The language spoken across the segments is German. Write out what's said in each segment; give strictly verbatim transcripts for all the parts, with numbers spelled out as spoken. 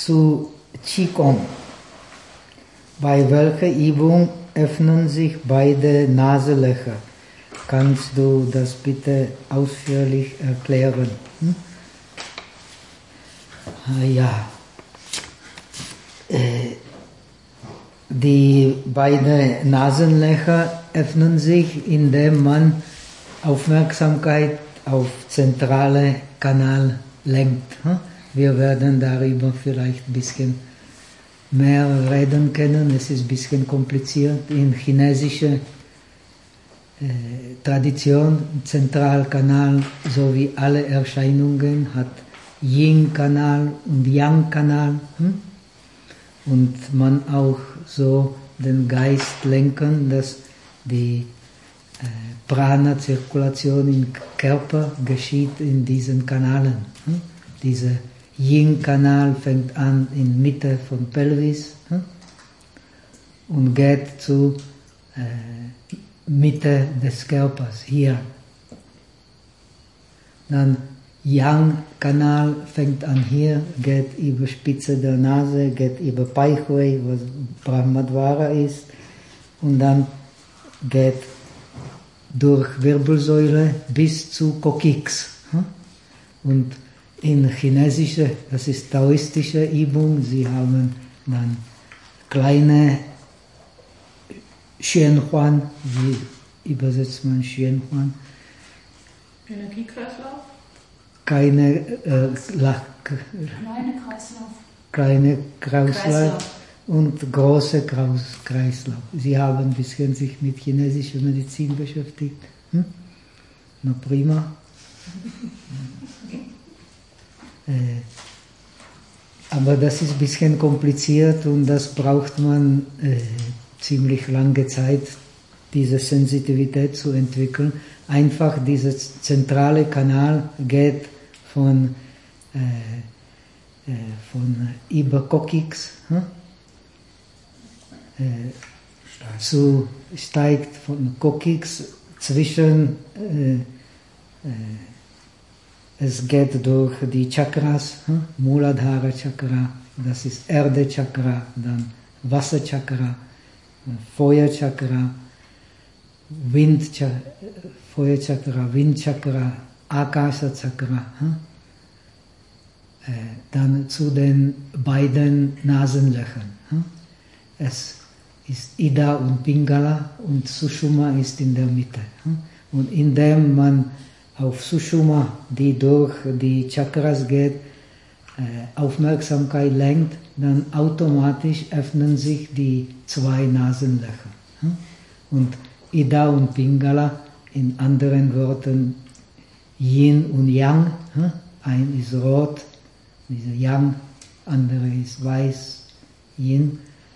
zu Qigong. Bei welcher Übung öffnen sich beide Nasenlöcher? Kannst du das bitte ausführlich erklären? Hm? Ah, ja. Äh, die beiden Nasenlöcher öffnen sich, indem man Aufmerksamkeit auf zentrale Kanal lenkt. Wir werden darüber vielleicht ein bisschen mehr reden können. Es ist ein bisschen kompliziert. In chinesischer äh, Tradition, Zentralkanal sowie alle Erscheinungen hat Yin-Kanal und Yang-Kanal. Hm? Und man auch so den Geist lenken, dass die äh, Prana-Zirkulation im Körper geschieht in diesen Kanalen. Hm? Dieser Yin-Kanal fängt an in Mitte von Pelvis hm? und geht zu äh, Mitte des Körpers, hier. Dann Yang-Kanal fängt an hier, geht über Spitze der Nase, geht über Paichwei, was Brahmadwara ist, und dann geht durch Wirbelsäule bis zu Coccyx. Und in chinesischer, das ist taoistische Übung, sie haben dann kleine Xuanhuan, wie übersetzt man Xuanhuan? Energiekreislauf? Keine äh, Lach, Kleine Kreislauf. Kleine Kreislauf, Kreislauf. Und große Kreislauf. Sie haben ein bisschen sich mit chinesischer Medizin beschäftigt. Hm? Na prima. äh, aber das ist ein bisschen kompliziert und das braucht man äh, ziemlich lange Zeit, diese Sensitivität zu entwickeln. Einfach dieser zentrale Kanal geht von, äh, äh, von über Coccyx hm? äh, zu, steigt von Coccyx zwischen, äh, äh, es geht durch die Chakras, hm? Muladhara Chakra, das ist Erde Chakra, dann Wasser Chakra, Feuer Chakra, Wind, Feuerchakra, Windchakra, Akasha Chakra. Hm? Äh, dann zu den beiden Nasenlöchern. Hm? Es ist Ida und Pingala und Sushumna ist in der Mitte. Hm? Und indem man auf Sushumna, die durch die Chakras geht, äh, Aufmerksamkeit lenkt, dann automatisch öffnen sich die zwei Nasenlöcher. Hm? Und Ida und Pingala, in anderen Worten Yin und Yang. Ein ist rot, dieser Yang, andere ist weiß, Yin.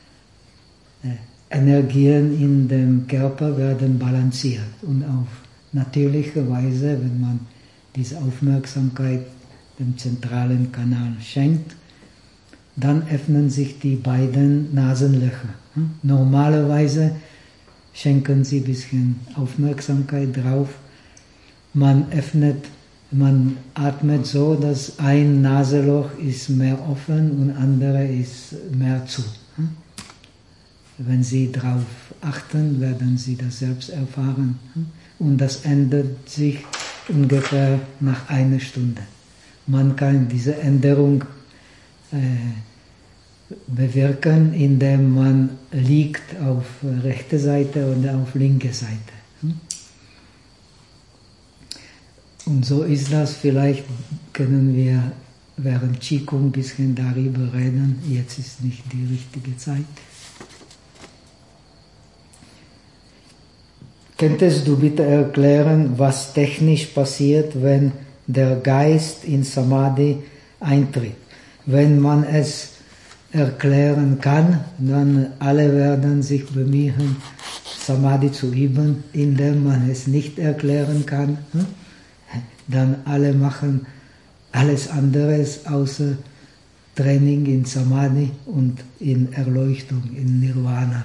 Energien in dem Körper werden balanciert und auf natürliche Weise, wenn man diese Aufmerksamkeit dem zentralen Kanal schenkt, dann öffnen sich die beiden Nasenlöcher. Normalerweise schenken Sie ein bisschen Aufmerksamkeit drauf. Man öffnet, man atmet so, dass ein Nasenloch ist mehr offen und andere ist mehr zu. Wenn Sie darauf achten, werden Sie das selbst erfahren. Und das ändert sich ungefähr nach einer Stunde. Man kann diese Änderung äh, bewirken, indem man liegt auf rechte Seite oder auf linke Seite. Und so ist das. Vielleicht können wir während Qigong ein bisschen darüber reden. Jetzt ist nicht die richtige Zeit. Könntest du bitte erklären, was technisch passiert, wenn der Geist in Samadhi eintritt? Wenn man es erklären kann, dann alle werden sich bemühen, Samadhi zu üben. Indem man es nicht erklären kann, dann alle machen alles anderes außer Training in Samadhi und in Erleuchtung, in Nirvana.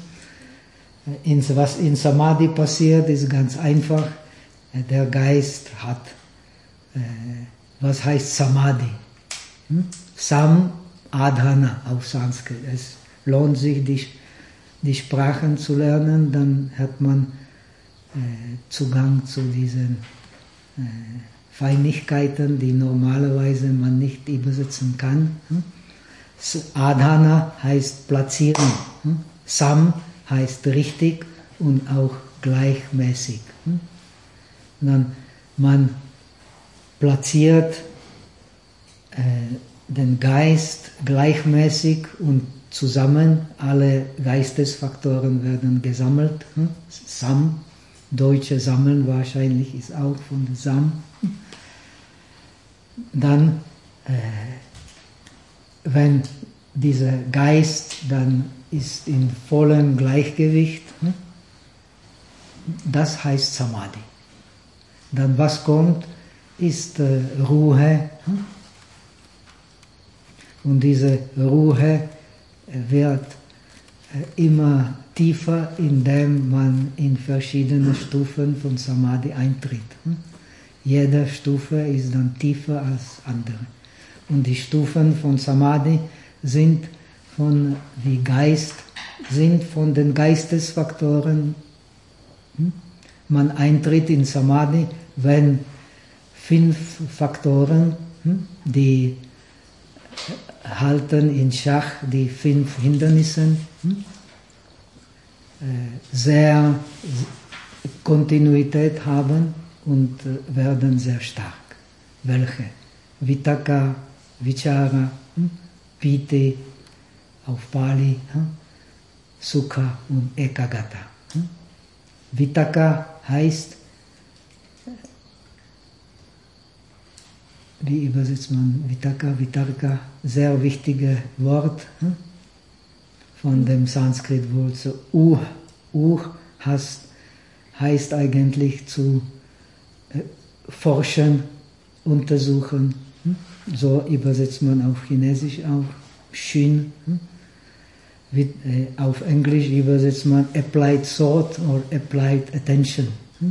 Was in Samadhi passiert, ist ganz einfach. Der Geist hat, was heißt Samadhi? Sam Adhana auf Sanskrit. Es lohnt sich, die, die Sprachen zu lernen, dann hat man äh, Zugang zu diesen äh, Feinigkeiten, die normalerweise man nicht übersetzen kann. Hm? Adhana heißt platzieren. Hm? Sam heißt richtig und auch gleichmäßig. Hm? Dann man platziert äh, den Geist gleichmäßig und zusammen, alle Geistesfaktoren werden gesammelt. Hm? Sam, deutsche Sammeln wahrscheinlich ist auch von Sam. Dann, äh, wenn dieser Geist dann ist in vollem Gleichgewicht, hm? das heißt Samadhi. Dann was kommt, ist äh, Ruhe. Hm? Und diese Ruhe wird äh, immer tiefer, indem man in verschiedene Stufen von Samadhi eintritt. Hm? Jede Stufe ist dann tiefer als andere. Und die Stufen von Samadhi sind von, wie Geist, sind von den Geistesfaktoren. Hm? Man eintritt in Samadhi, wenn fünf Faktoren, hm, die halten in Schach die fünf Hindernisse, hm, äh, sehr Kontinuität haben und äh, werden sehr stark. Welche? Vitakka, Vichara, hm, Piti, auf Pali, hm, Sukha und Ekagata. Hm. Vitakka heißt, wie übersetzt man Vitakka, Vitarka, sehr wichtiges Wort hm? von dem Sanskrit-Wort. So, uh, uh heißt, heißt eigentlich zu äh, forschen, untersuchen. Hm? So übersetzt man auf Chinesisch auch Shin. Hm? Wie, äh, auf Englisch übersetzt man Applied Thought or Applied Attention. Hm?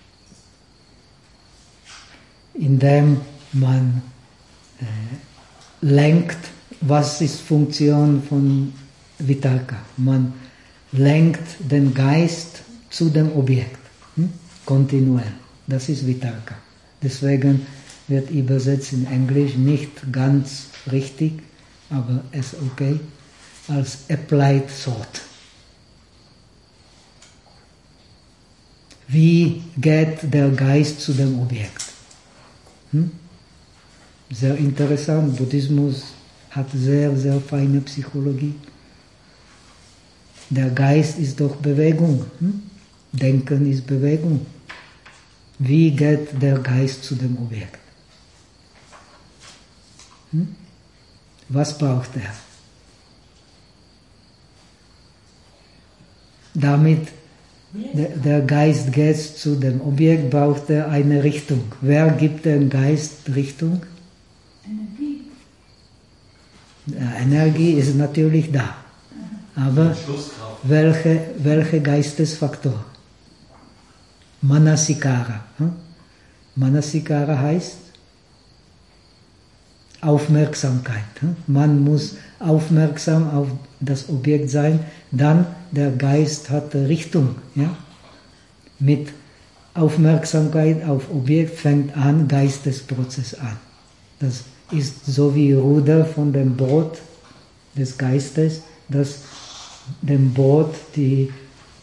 Indem man äh, lenkt, was ist Funktion von Vitarka. Man lenkt den Geist zu dem Objekt, hm? kontinuell. Das ist Vitarka. Deswegen wird übersetzt in Englisch nicht ganz richtig, aber es ist okay, als Applied Thought. Wie geht der Geist zu dem Objekt? Hm? Sehr interessant, Buddhismus hat sehr, sehr feine Psychologie. Der Geist ist doch Bewegung. Hm? Denken ist Bewegung. Wie geht der Geist zu dem Objekt? Hm? Was braucht er? Damit der, der Geist geht zu dem Objekt, braucht er eine Richtung. Wer gibt dem Geist Richtung? Energie. Ja, Energie ist natürlich da. Aber welche, welche Geistesfaktor? Manasikara. Hm? Manasikara heißt Aufmerksamkeit. Hm? Man muss aufmerksam auf das Objekt sein, dann der Geist hat Richtung. Ja? Mit Aufmerksamkeit auf Objekt fängt an Geistesprozess an. Das ist so wie Ruder von dem Boot des Geistes, das dem Boot die,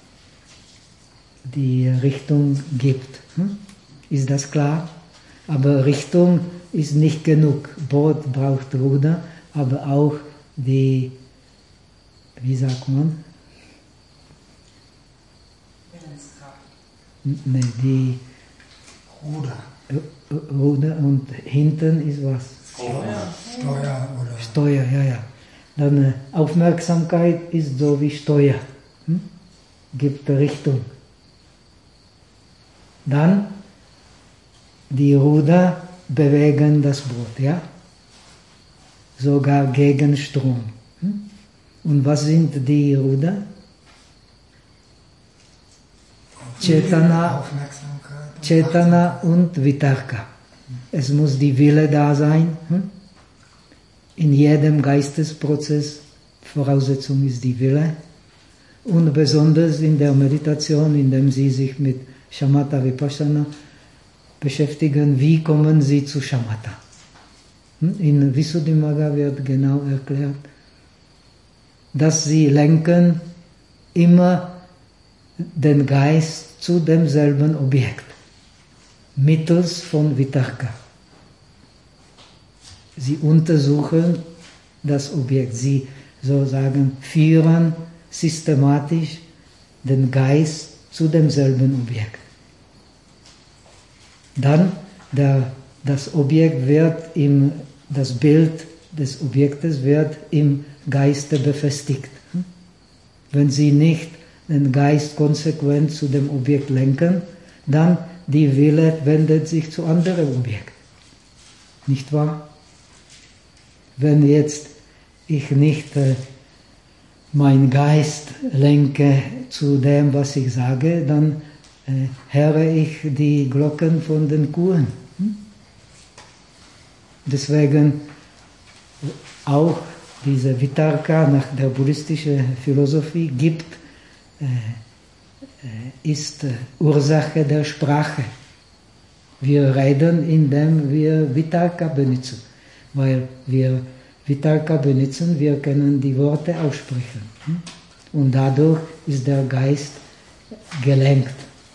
die Richtung gibt. Hm? Ist das klar? Aber Richtung ist nicht genug. Boot braucht Ruder, aber auch die, wie sagt man? Nee, die Ruder. Ruder und hinten ist was? Steuer. Steuer oder. Steuer, ja, ja. Dann äh, Aufmerksamkeit ist so wie Steuer. Hm? Gibt Richtung. Dann die Ruder bewegen das Boot, ja? Sogar gegen Strom. Hm? Und was sind die Ruder? Cetana, Cetana und Vitarka. Es muss die Wille da sein. Hm? in jedem Geistesprozess Voraussetzung ist die Wille. Und besonders in der Meditation, indem Sie sich mit Shamatha Vipassana beschäftigen, wie kommen Sie zu Shamatha? In Visuddhimagga wird genau erklärt, dass Sie lenken immer den Geist zu demselben Objekt, mittels von Vitarka. Sie untersuchen das Objekt, Sie sozusagen führen systematisch den Geist zu demselben Objekt. Dann der, das Objekt wird im, das Bild des Objektes wird im Geiste befestigt. Wenn Sie nicht den Geist konsequent zu dem Objekt lenken, dann die Wille wendet sich zu anderen Objekten. Nicht wahr? Wenn jetzt ich nicht äh, meinen Geist lenke zu dem, was ich sage, dann äh, höre ich die Glocken von den Kuhen. Hm? Deswegen auch diese Vitarka nach der buddhistischen Philosophie gibt, äh, äh, ist äh, Ursache der Sprache. Wir reden, indem wir Vitarka benutzen, weil wir Vitarka benutzen, wir können die Worte aussprechen. Hm? Und dadurch ist der Geist gelenkt.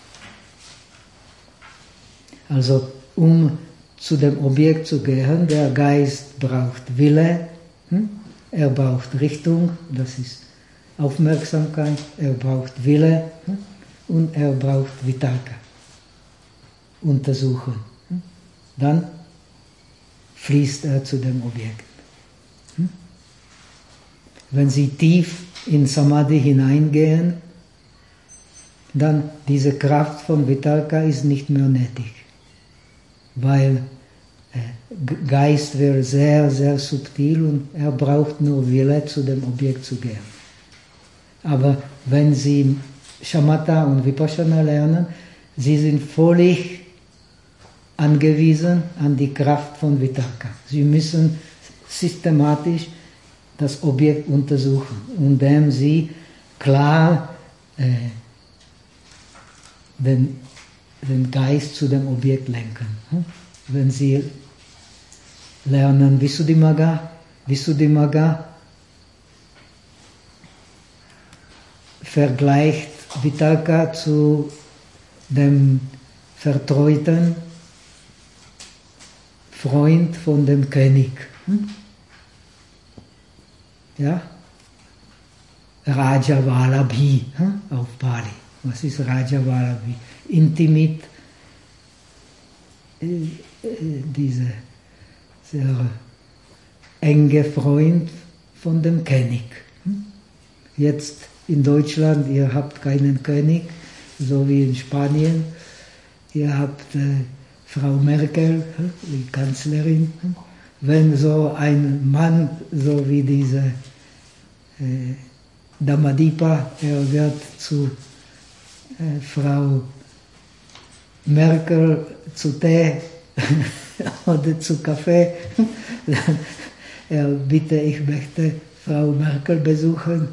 Also um zu dem Objekt zu gehen, der Geist braucht Wille, hm? Er braucht Richtung, das ist Aufmerksamkeit, er braucht Wille hm? und er braucht Vitarka, untersuchen. Hm? Dann fließt er zu dem Objekt. Hm? Wenn Sie tief in Samadhi hineingehen, dann diese Kraft von Vitarka ist nicht mehr nötig, weil Geist wird sehr, sehr subtil und er braucht nur Wille, zu dem Objekt zu gehen. Aber wenn Sie Shamatha und Vipassana lernen, Sie sind völlig angewiesen an die Kraft von Vitarka. Sie müssen systematisch das Objekt untersuchen, indem Sie klar äh, den, den Geist zu dem Objekt lenken. Wenn Sie lernen Visuddhimagga, Visuddhimagga vergleicht Vitarka zu dem vertreuten Freund von dem König. Ja? Raja Vallabhi auf Pali. Was ist Raja Vallabhi? Intimit, äh, äh, diese sehr enge Freund von dem König. Jetzt in Deutschland, ihr habt keinen König, so wie in Spanien. Ihr habt äh, Frau Merkel, die Kanzlerin. Wenn so ein Mann, so wie diese äh, Damadipa, er wird zu äh, Frau Merkel zu Tee oder zu Kaffee, dann er bitte, ich möchte Frau Merkel besuchen,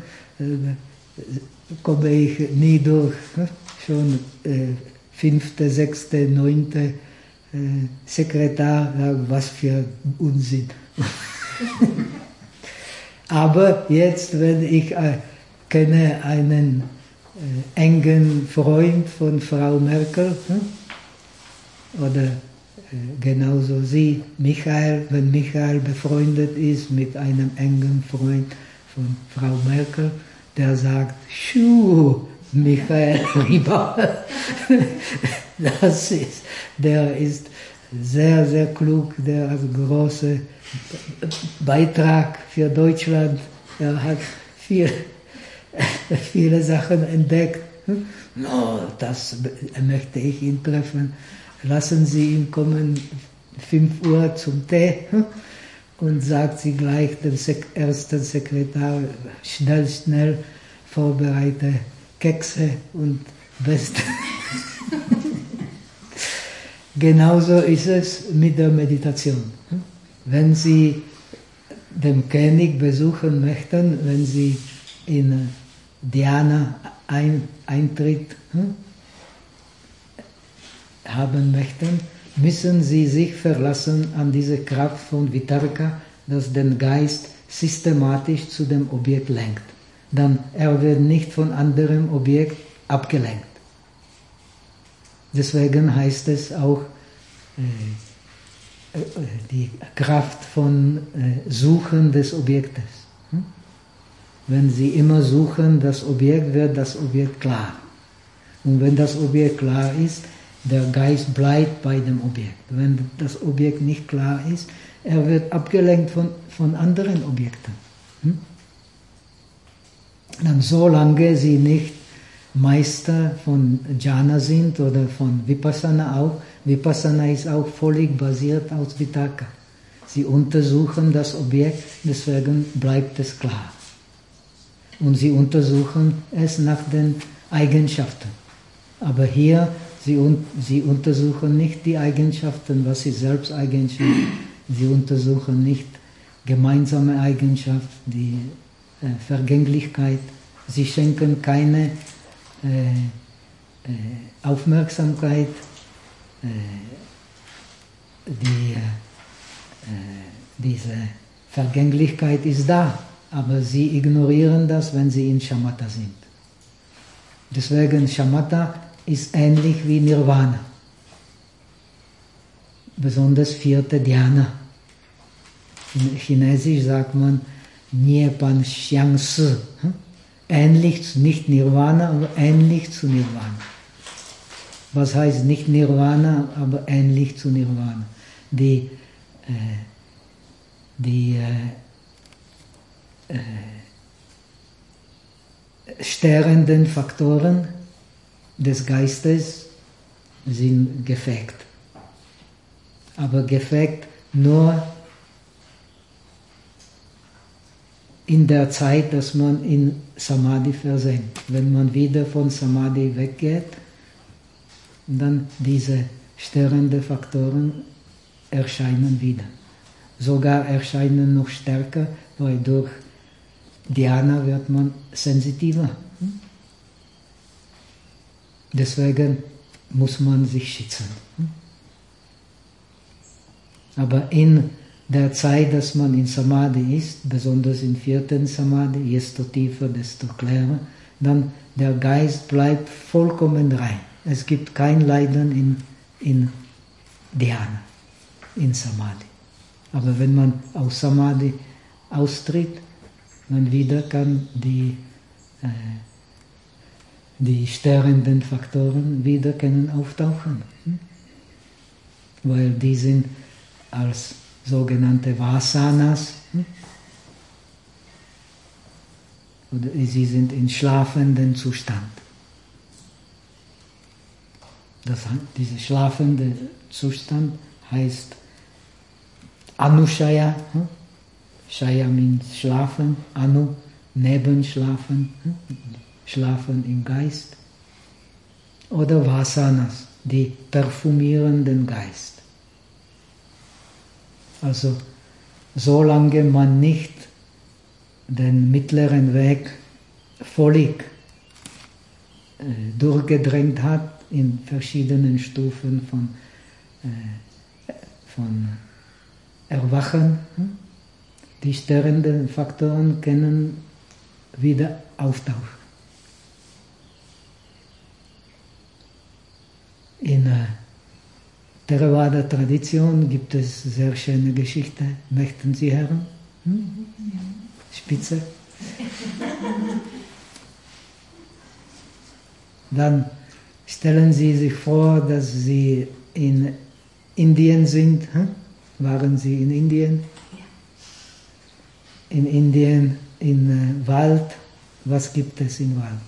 komme ich nie durch. Schon äh, fünfte, sechste, neunte äh, Sekretär, was für Unsinn. Aber jetzt, wenn ich äh, kenne einen äh, engen Freund von Frau Merkel, hm? oder äh, genauso sie, Michael, wenn Michael befreundet ist mit einem engen Freund von Frau Merkel, der sagt, Schuh, Michael Rieber. Das ist, der ist sehr, sehr klug, der hat einen großen Beitrag für Deutschland. Er hat viel, viele Sachen entdeckt. No, das möchte ich ihn treffen. Lassen Sie ihn kommen, fünf Uhr zum Tee. Und sagt sie gleich dem Sek- ersten Sekretär, schnell, schnell vorbereite Kekse und Beste. Genauso ist es mit der Meditation. Wenn Sie den König besuchen möchten, wenn sie in Dhyana ein, Eintritt hm, haben möchten, müssen sie sich verlassen an diese Kraft von Vitarka, das den Geist systematisch zu dem Objekt lenkt. Dann er wird nicht von anderem Objekt abgelenkt. Deswegen heißt es auch äh, äh, die Kraft von äh, Suchen des Objektes. Hm? Wenn Sie immer suchen das Objekt, wird das Objekt klar. Und wenn das Objekt klar ist, der Geist bleibt bei dem Objekt. Wenn das Objekt nicht klar ist, er wird abgelenkt von, von anderen Objekten. Hm? Dann solange Sie nicht Meister von Jhana sind oder von Vipassana auch, Vipassana ist auch völlig basiert aus Vitarka. Sie untersuchen das Objekt, deswegen bleibt es klar. Und sie untersuchen es nach den Eigenschaften. Aber hier, sie, un sie untersuchen nicht die Eigenschaften, was ist Selbsteigenschaft, sie untersuchen nicht gemeinsame Eigenschaft, die äh, Vergänglichkeit, sie schenken keine äh, äh, Aufmerksamkeit, äh, die, äh, diese Vergänglichkeit ist da, aber sie ignorieren das, wenn sie in Shamatha sind. Deswegen Shamatha ist ähnlich wie Nirvana, besonders vierte Dhyana. In Chinesisch sagt man Nyepan Xiang Si, ähnlich, nicht Nirvana, aber ähnlich zu Nirvana. Was heißt nicht Nirvana, aber ähnlich zu Nirvana? Die, äh, die äh, äh, störenden Faktoren des Geistes sind gefegt. Aber gefegt nur in der Zeit, dass man in Samadhi versenkt. Wenn man wieder von Samadhi weggeht, dann diese störenden Faktoren erscheinen wieder. Sogar erscheinen noch stärker, weil durch Dhyana wird man sensitiver. Deswegen muss man sich schützen. Aber in der Zeit, dass man in Samadhi ist, besonders im vierten Samadhi, desto tiefer, desto klarer, dann der Geist bleibt vollkommen rein. Es gibt kein Leiden in, in Dhyana, in Samadhi. Aber wenn man aus Samadhi austritt, dann wieder kann die, äh, die störenden Faktoren wieder können auftauchen. Hm? Weil die sind als sogenannte Vasanas, hm? oder sie sind in schlafenden Zustand. Das, dieser schlafende Zustand heißt Anushaya. Hm? Shaya means schlafen, Anu, Nebenschlafen, hm? Schlafen im Geist. Oder Vasanas, die perfumierenden Geist. Also, solange man nicht den mittleren Weg völlig äh, durchgedrängt hat, in verschiedenen Stufen von, äh, von Erwachen, hm? die störenden Faktoren können wieder auftauchen. In der Theravada-Tradition gibt es sehr schöne Geschichte. Möchten Sie hören? Hm? Spitze? Dann stellen Sie sich vor, dass Sie in Indien sind. Hm? Waren Sie in Indien? In Indien, im äh, Wald. Was gibt es im Wald?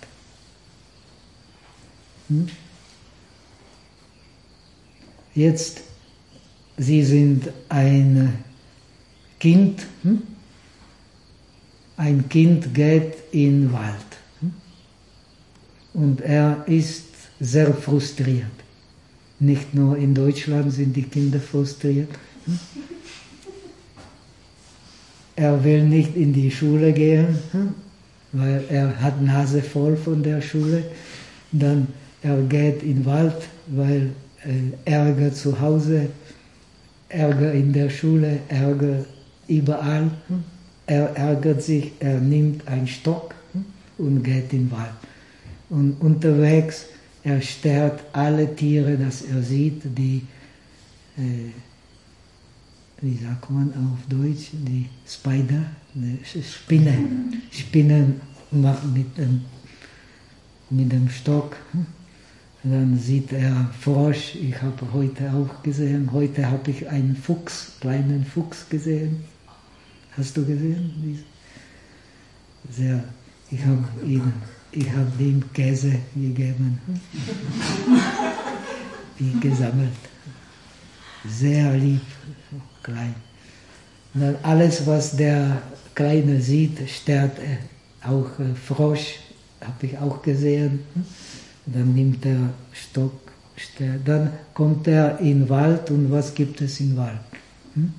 Hm? Jetzt, Sie sind ein Kind. Hm? Ein Kind geht in den Wald. Hm? Und er ist sehr frustriert. Nicht nur in Deutschland sind die Kinder frustriert. Hm? er will nicht in die Schule gehen, weil er hat Nase voll von der Schule. Dann er geht in den Wald, weil äh, Ärger zu Hause, Ärger in der Schule, Ärger überall. Er ärgert sich, er nimmt einen Stock und geht in den Wald. Und unterwegs, er stört alle Tiere, das er sieht, die, äh, wie sagt man auf Deutsch, die Spider, die Spinnen. Spinnen macht mit dem, mit dem Stock. Dann sieht er Frosch, ich habe heute auch gesehen, heute habe ich einen Fuchs, kleinen Fuchs gesehen. Hast du gesehen? Sehr, ich habe ihm, ich habe ihm Käse gegeben, wie gesammelt. Sehr lieb, klein. Und dann alles, was der Kleine sieht, stört er. Auch äh, Frosch habe ich auch gesehen. Dann nimmt er Stock, stört. Dann kommt er in den Wald und was gibt es im Wald? Hm?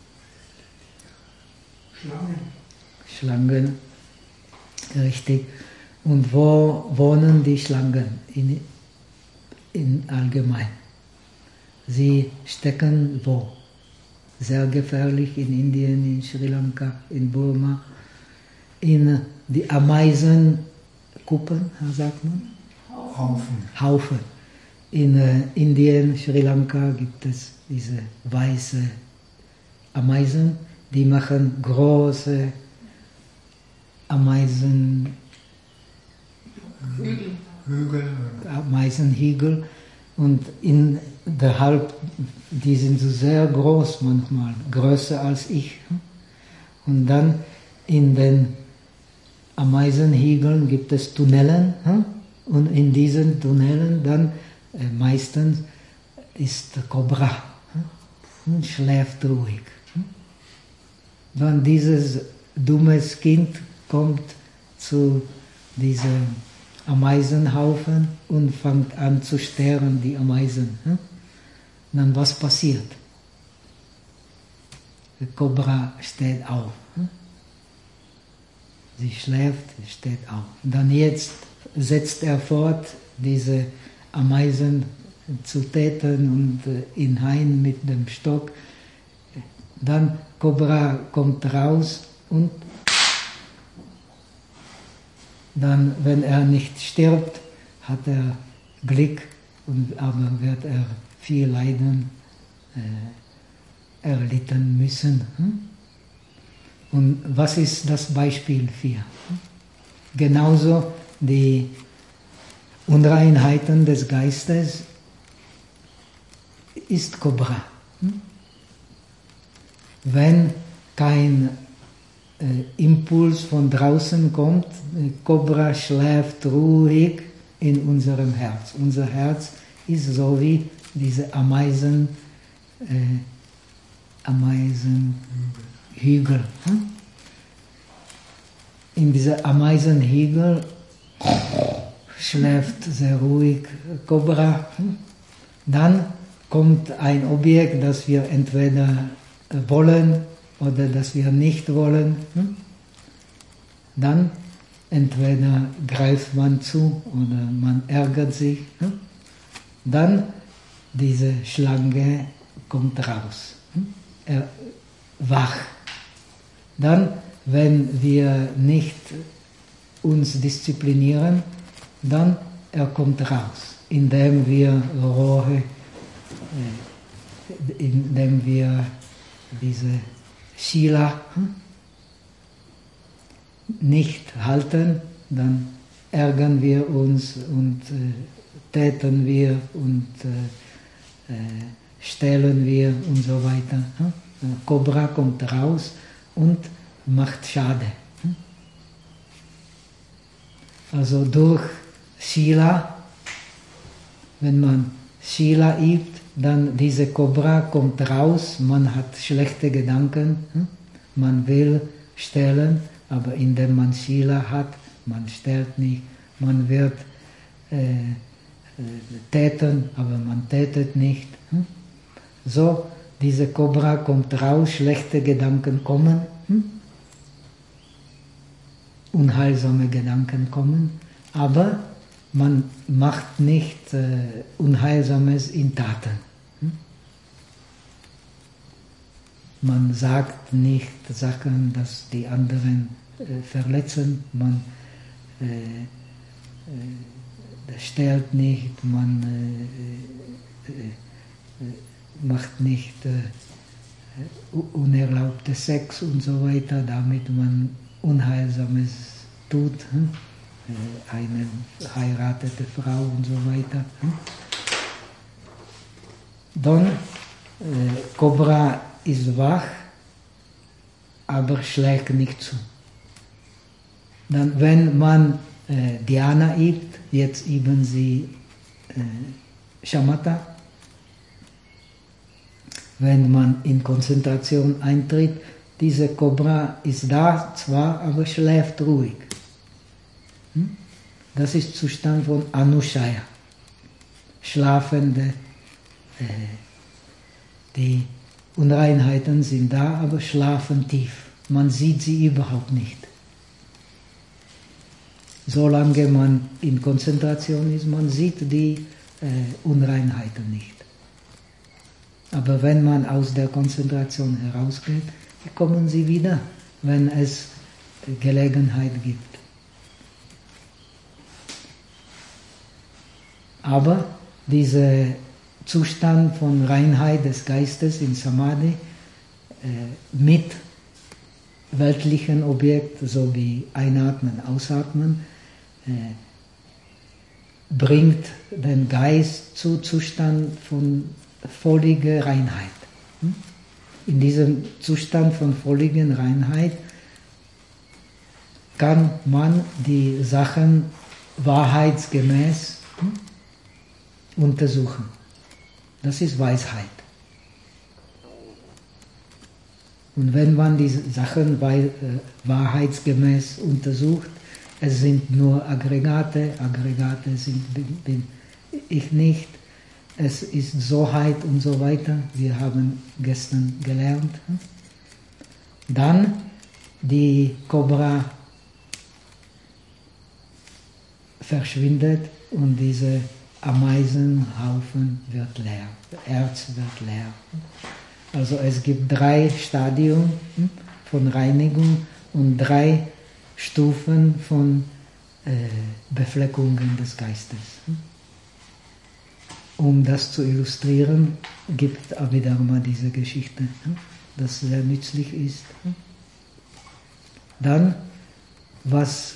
Schlangen. Schlangen, richtig. Und wo wohnen die Schlangen in, in allgemein? Sie stecken wo? Sehr gefährlich in Indien, in Sri Lanka, in Burma, in die Ameisenkuppen, sagt man? Haufen. Haufen. In äh, Indien, Sri Lanka gibt es diese weiße Ameisen, die machen große Ameisen, Hügel. Hügel. Ameisenhügel. Und in der Halb, die sind so sehr groß manchmal, größer als ich. Und dann in den Ameisenhügeln gibt es Tunnelen. Und in diesen Tunnelen dann äh, meistens ist der Kobra und schläft ruhig. Dann dieses dummes Kind kommt zu diesem Ameisenhaufen und fängt an zu sterben, die Ameisen. Dann was passiert? Der Kobra steht auf. Sie schläft, steht auf. Dann jetzt setzt er fort, diese Ameisen zu täten und ihn ein mit dem Stock. Dann Kobra kommt raus und dann, wenn er nicht stirbt, hat er Glück, und, aber wird er viel Leiden äh, erlitten müssen. Hm? Und was ist das Beispiel für? Genauso die Unreinheiten des Geistes ist Kobra. Hm? Wenn kein äh, Impuls von draußen kommt, Kobra schläft ruhig in unserem Herz. Unser Herz ist so wie diese Ameisen, äh, Ameisenhügel. Hm? In dieser Ameisenhügel schläft sehr ruhig Kobra. Hm? Dann kommt ein Objekt, das wir entweder wollen oder das wir nicht wollen. Hm? Dann entweder greift man zu oder man ärgert sich. Hm? Dann diese Schlange kommt raus. Hm? Er wach. Dann, wenn wir nicht uns disziplinieren, dann er kommt raus, indem wir Rohe, äh, indem wir diese Shila hm, nicht halten, dann ärgern wir uns und äh, täten wir und äh, äh, stehlen wir und so weiter. Hm? Kobra kommt raus und macht Schade. Hm? Also durch Shila, wenn man Shila übt, dann diese Kobra kommt raus, man hat schlechte Gedanken, hm? Man will stehlen, aber indem man Shila hat, man stehlt nicht, man wird äh, äh, täten, aber man tätet nicht. Hm? So, diese Kobra kommt raus, schlechte Gedanken kommen, hm? unheilsame Gedanken kommen, aber man macht nicht äh, Unheilsames in Taten. Hm? Man sagt nicht Sachen, dass die anderen äh, verletzen, man äh, äh, stellt nicht, man äh, äh, macht nicht äh, unerlaubte Sex und so weiter, damit man Unheilsames tut. Hm? Eine heiratete Frau und so weiter. Dann, äh, Kobra ist wach, aber schlägt nicht zu. Dann, wenn man äh, Dhyana übt, jetzt üben sie äh, Shamatha, wenn man in Konzentration eintritt, diese Kobra ist da zwar, aber schläft ruhig. Das ist Zustand von Anushaya. Schlafende, äh, die Unreinheiten sind da, aber schlafen tief. Man sieht sie überhaupt nicht. Solange man in Konzentration ist, man sieht die äh, Unreinheiten nicht. Aber wenn man aus der Konzentration herausgeht, kommen sie wieder, wenn es Gelegenheit gibt. Aber dieser Zustand von Reinheit des Geistes in Samadhi äh, mit weltlichen Objekten sowie Einatmen, Ausatmen äh, bringt den Geist zu Zustand von völliger Reinheit. In diesem Zustand von völliger Reinheit kann man die Sachen wahrheitsgemäß untersuchen. Das ist Weisheit. Und wenn man diese Sachen wahrheitsgemäß untersucht, es sind nur Aggregate, Aggregate sind bin, bin ich nicht, es ist Soheit und so weiter, wir haben gestern gelernt. Dann die Kobra verschwindet und diese Ameisenhaufen wird leer, Erz wird leer. Also es gibt drei Stadien von Reinigung und drei Stufen von äh, Befleckungen des Geistes. Um das zu illustrieren, gibt Abhidharma diese Geschichte, das sehr nützlich ist. Dann, was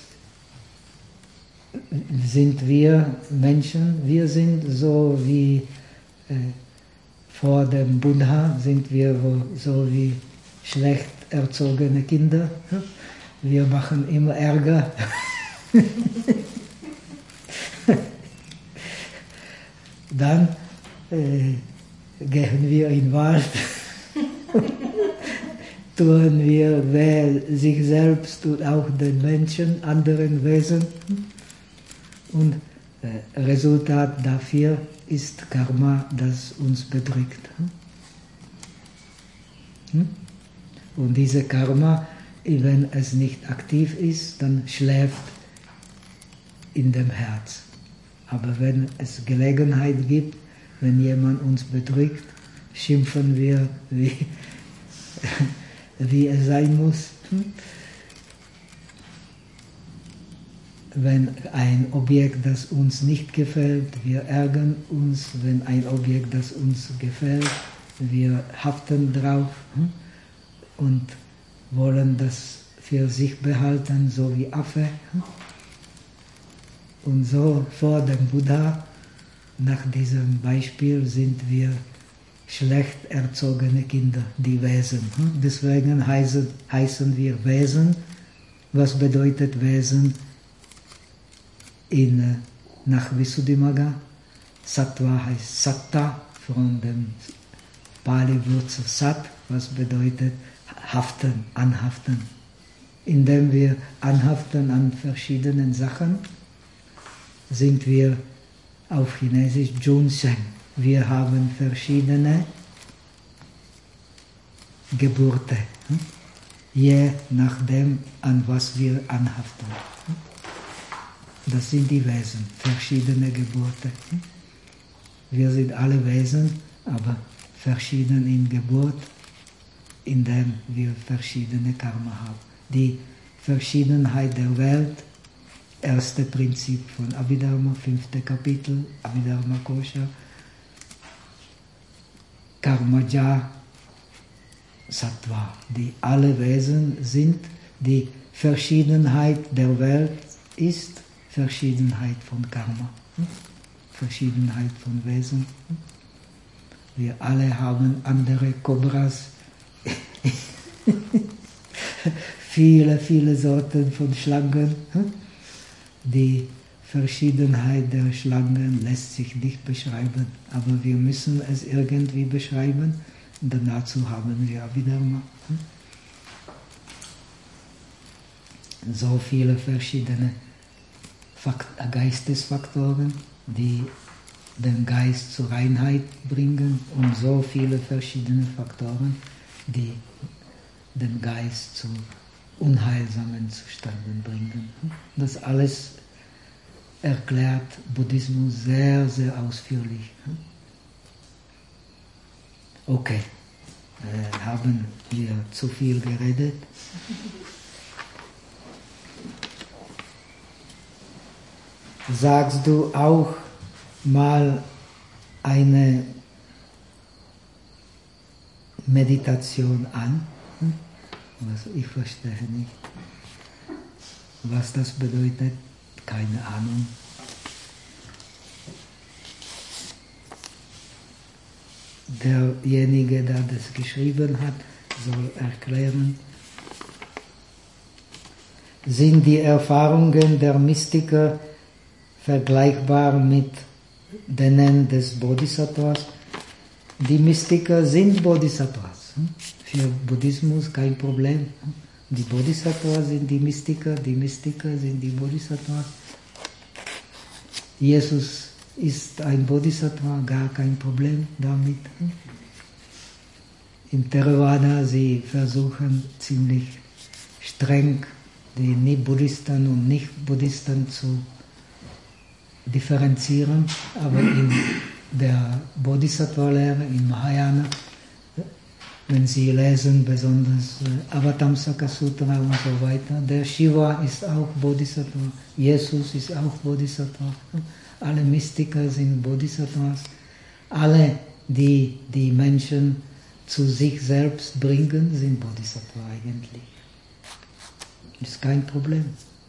sind wir Menschen? Wir sind so wie äh, vor dem Buddha, sind wir so wie schlecht erzogene Kinder. Wir machen immer Ärger. Dann äh, gehen wir in den Wald, tun wir weh sich selbst und auch den Menschen, anderen Wesen. Und äh, Resultat dafür ist Karma, das uns bedrückt. Hm? Und diese Karma, wenn es nicht aktiv ist, dann schläft in dem Herz. Aber wenn es Gelegenheit gibt, wenn jemand uns bedrückt, schimpfen wir, wie, wie es sein muss. Wenn ein Objekt, das uns nicht gefällt, wir ärgern uns. Wenn ein Objekt, das uns gefällt, wir haften drauf und wollen das für sich behalten, so wie Affe. Und so vor dem Buddha, nach diesem Beispiel, sind wir schlecht erzogene Kinder, die Wesen. Deswegen heißen, heißen wir Wesen. Was bedeutet Wesen in, nach Visuddhimagga? Sattva heißt Satta, von dem Pali-Wurzel Sat, was bedeutet haften, anhaften. Indem wir anhaften an verschiedenen Sachen, sind wir auf Chinesisch Junsheng. Wir haben verschiedene Geburten. je nachdem, an was wir anhaften. Das sind die Wesen, verschiedene Geburten. Wir sind alle Wesen, aber verschieden in Geburt, indem wir verschiedene Karma haben. Die Verschiedenheit der Welt, erste Prinzip von Abhidharma, fünfte Kapitel, Abhidharma Kosha, Karmaja, Sattva, die alle Wesen sind, die Verschiedenheit der Welt ist Verschiedenheit von Karma, Verschiedenheit von Wesen. Wir alle haben andere Kobras, viele, viele Sorten von Schlangen. Die Verschiedenheit der Schlangen lässt sich nicht beschreiben, aber wir müssen es irgendwie beschreiben. Und dazu haben wir Abhidharma. So viele verschiedene Geistesfaktoren, die den Geist zur Reinheit bringen, und so viele verschiedene Faktoren, die den Geist zu unheilsamen Zuständen bringen. Das alles erklärt Buddhismus sehr, sehr ausführlich. Okay, äh, haben wir zu viel geredet? Sagst du auch mal eine Meditation an? Was ich verstehe nicht. Was das bedeutet, keine Ahnung. Derjenige, der das geschrieben hat, soll erklären. Sind die Erfahrungen der Mystiker vergleichbar mit denen des Bodhisattvas? Die Mystiker sind Bodhisattvas. Für Buddhismus kein Problem. Die Bodhisattvas sind die Mystiker, die Mystiker sind die Bodhisattvas. Jesus ist ein Bodhisattva, gar kein Problem damit. Im Theravada, sie versuchen ziemlich streng die Nicht-Buddhisten und Nicht-Buddhisten zu differenzieren, aber in der Bodhisattva-Lehre, in Mahayana, wenn Sie lesen, besonders Avatamsaka Sutra und so weiter, der Shiva ist auch Bodhisattva, Jesus ist auch Bodhisattva, alle Mystiker sind Bodhisattvas, alle, die die Menschen zu sich selbst bringen, sind Bodhisattva eigentlich. Ist kein Problem.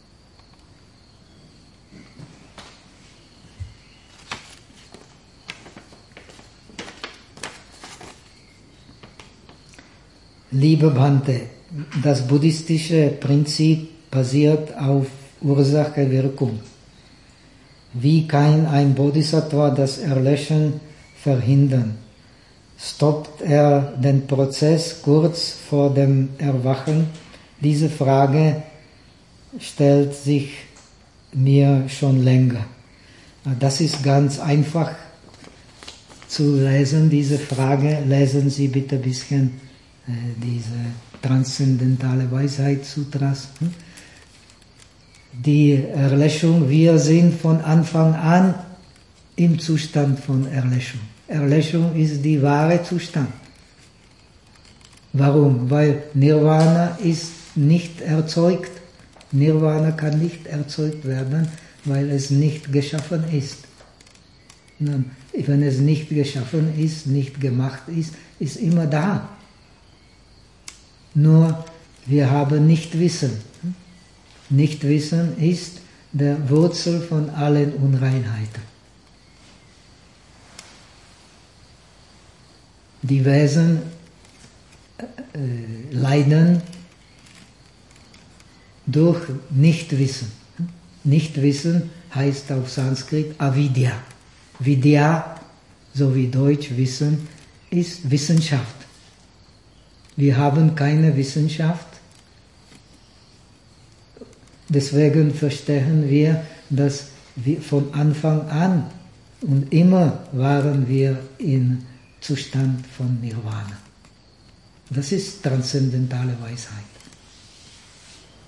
Liebe Bhante, das buddhistische Prinzip basiert auf Ursache-Wirkung. Wie kann ein Bodhisattva das Erlöschen verhindern? Stoppt er den Prozess kurz vor dem Erwachen? Diese Frage stellt sich mir schon länger. Das ist ganz einfach zu lesen, diese Frage. Lesen Sie bitte ein bisschen äh, diese transzendentale Weisheitssutras. Die Erlöschung, wir sind von Anfang an im Zustand von Erlöschung. Erlöschung ist der wahre Zustand. Warum? Weil Nirvana ist nicht erzeugt. Nirvana kann nicht erzeugt werden, weil es nicht geschaffen ist. Nun, wenn es nicht geschaffen ist, nicht gemacht ist, ist immer da. Nur wir haben nicht Wissen. Nichtwissen ist der Wurzel von allen Unreinheiten. Die Wesen äh, leiden durch Nichtwissen. Nichtwissen heißt auf Sanskrit Avidya. Vidya, so wie Deutsch Wissen, ist Wissenschaft. Wir haben keine Wissenschaft. Deswegen verstehen wir, dass wir von Anfang an und immer waren wir im Zustand von Nirvana. Das ist transzendentale Weisheit.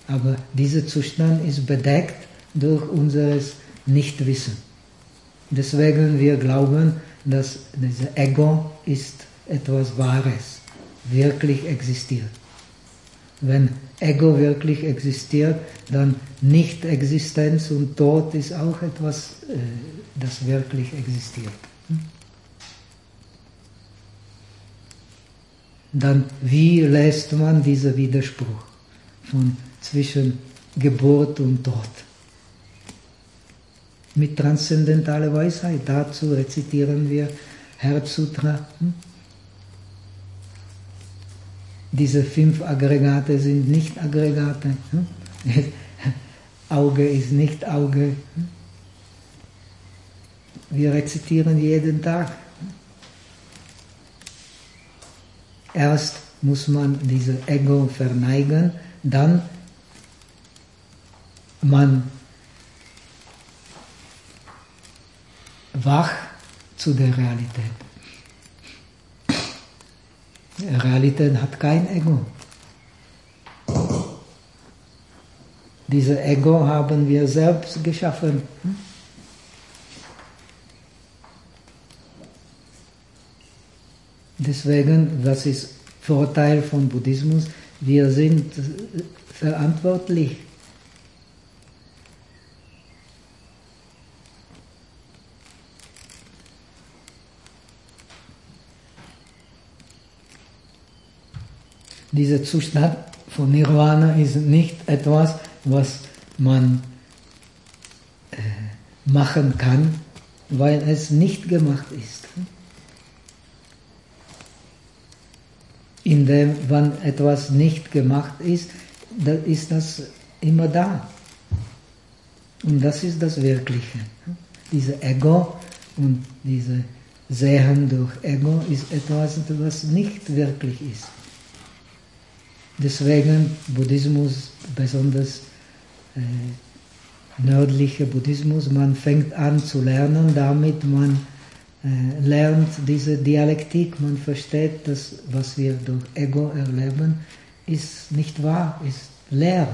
Aber dieser Zustand ist bedeckt durch unser Nichtwissen. Deswegen wir glauben, dass dieses Ego ist etwas Wahres, wirklich existiert. Wenn Ego wirklich existiert, dann Nicht-Existenz und Tod ist auch etwas, das wirklich existiert. Dann, wie lässt man diesen Widerspruch von zwischen Geburt und Tod? Mit transzendentaler Weisheit. Dazu rezitieren wir Herzsutra. Diese fünf Aggregate sind nicht Aggregate. Auge ist nicht Auge. Wir rezitieren jeden Tag. Erst muss man dieses Ego verneigen, dann man wach zu der Realität. Realität hat kein Ego. Dieses Ego haben wir selbst geschaffen. Deswegen, was ist Vorteil von Buddhismus? Wir sind verantwortlich. Dieser Zustand von Nirvana ist nicht etwas, was man äh, machen kann, weil es nicht gemacht ist. Indem, wenn etwas nicht gemacht ist, dann ist das immer da. Und das ist das Wirkliche. Dieses Ego und dieses Sehen durch Ego ist etwas, was nicht wirklich ist. Deswegen Buddhismus, besonders äh, nördlicher Buddhismus, man fängt an zu lernen, damit man äh, lernt diese Dialektik, man versteht, dass was wir durch Ego erleben, ist nicht wahr, ist leer.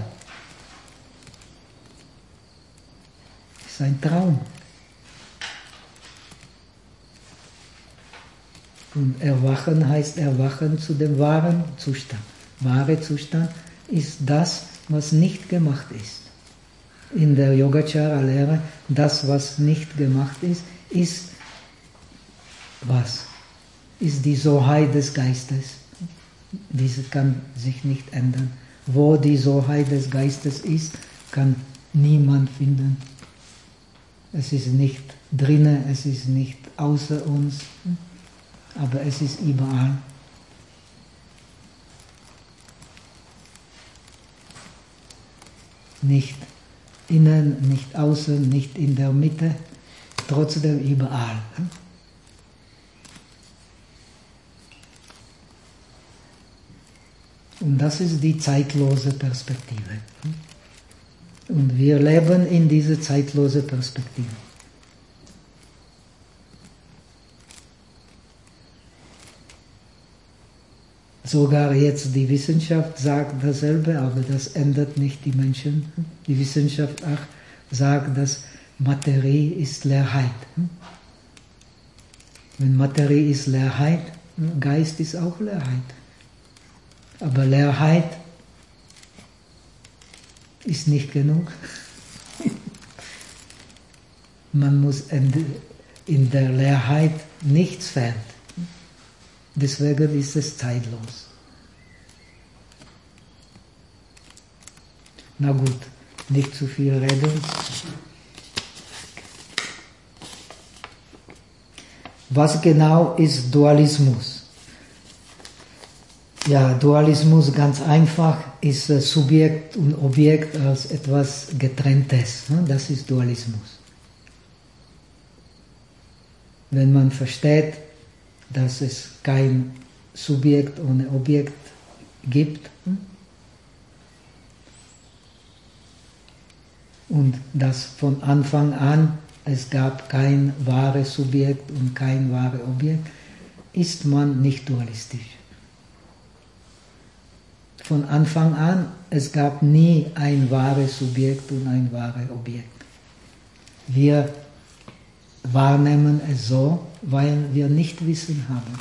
Ist ein Traum. Und Erwachen heißt Erwachen zu dem wahren Zustand. Wahre Zustand ist das, was nicht gemacht ist. In der Yogacara-Lehre, das, was nicht gemacht ist, ist was? Ist die Soheit des Geistes. Diese kann sich nicht ändern. Wo die Soheit des Geistes ist, kann niemand finden. Es ist nicht drinnen, es ist nicht außer uns, aber es ist überall. Nicht innen, nicht außen, nicht in der Mitte, trotzdem überall. Und das ist die zeitlose Perspektive. Und wir leben in dieser zeitlosen Perspektive. Sogar jetzt die Wissenschaft sagt dasselbe, aber das ändert nicht die Menschen. Die Wissenschaft auch sagt, dass Materie ist Leerheit. Wenn Materie ist Leerheit, Geist ist auch Leerheit. Aber Leerheit ist nicht genug. Man muss in der Leerheit nichts finden. Deswegen ist es zeitlos. Na gut, nicht zu viel reden. Was genau ist Dualismus? Ja, Dualismus ganz einfach ist Subjekt und Objekt als etwas Getrenntes. Das ist Dualismus. Wenn man versteht, dass es kein Subjekt ohne Objekt gibt und dass von Anfang an es gab kein wahres Subjekt und kein wahres Objekt, ist man nicht dualistisch. von Anfang an, es gab nie ein wahres Subjekt und ein wahres Objekt. Wir wahrnehmen es so, weil wir nicht Wissen haben.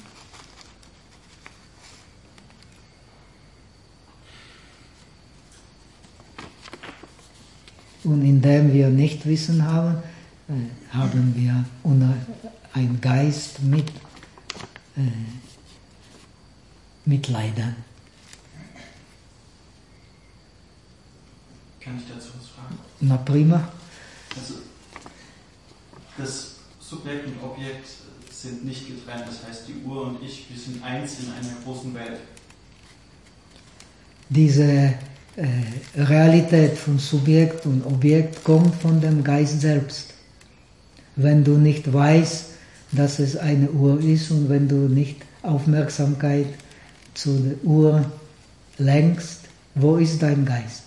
Und indem wir nicht Wissen haben, äh, haben wir einen Geist mit äh, Mitleidern. Kann ich dazu was fragen? Na prima. Also, das Subjekt und Objekt sind nicht getrennt, das heißt, die Uhr und ich, wir sind eins in einer großen Welt. Diese äh, Realität von Subjekt und Objekt kommt von dem Geist selbst. Wenn du nicht weißt, dass es eine Uhr ist und wenn du nicht Aufmerksamkeit zu der Uhr lenkst, wo ist dein Geist?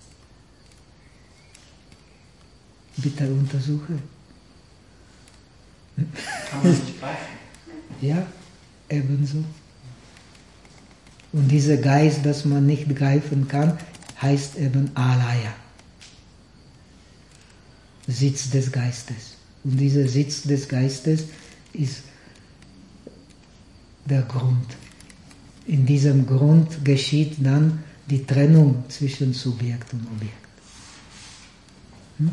Bitte untersuche. Kann man nicht greifen? Ja, ebenso. Und dieser Geist, das man nicht greifen kann, heißt eben Alaya. Sitz des Geistes. Und dieser Sitz des Geistes ist der Grund. In diesem Grund geschieht dann die Trennung zwischen Subjekt und Objekt. Hm?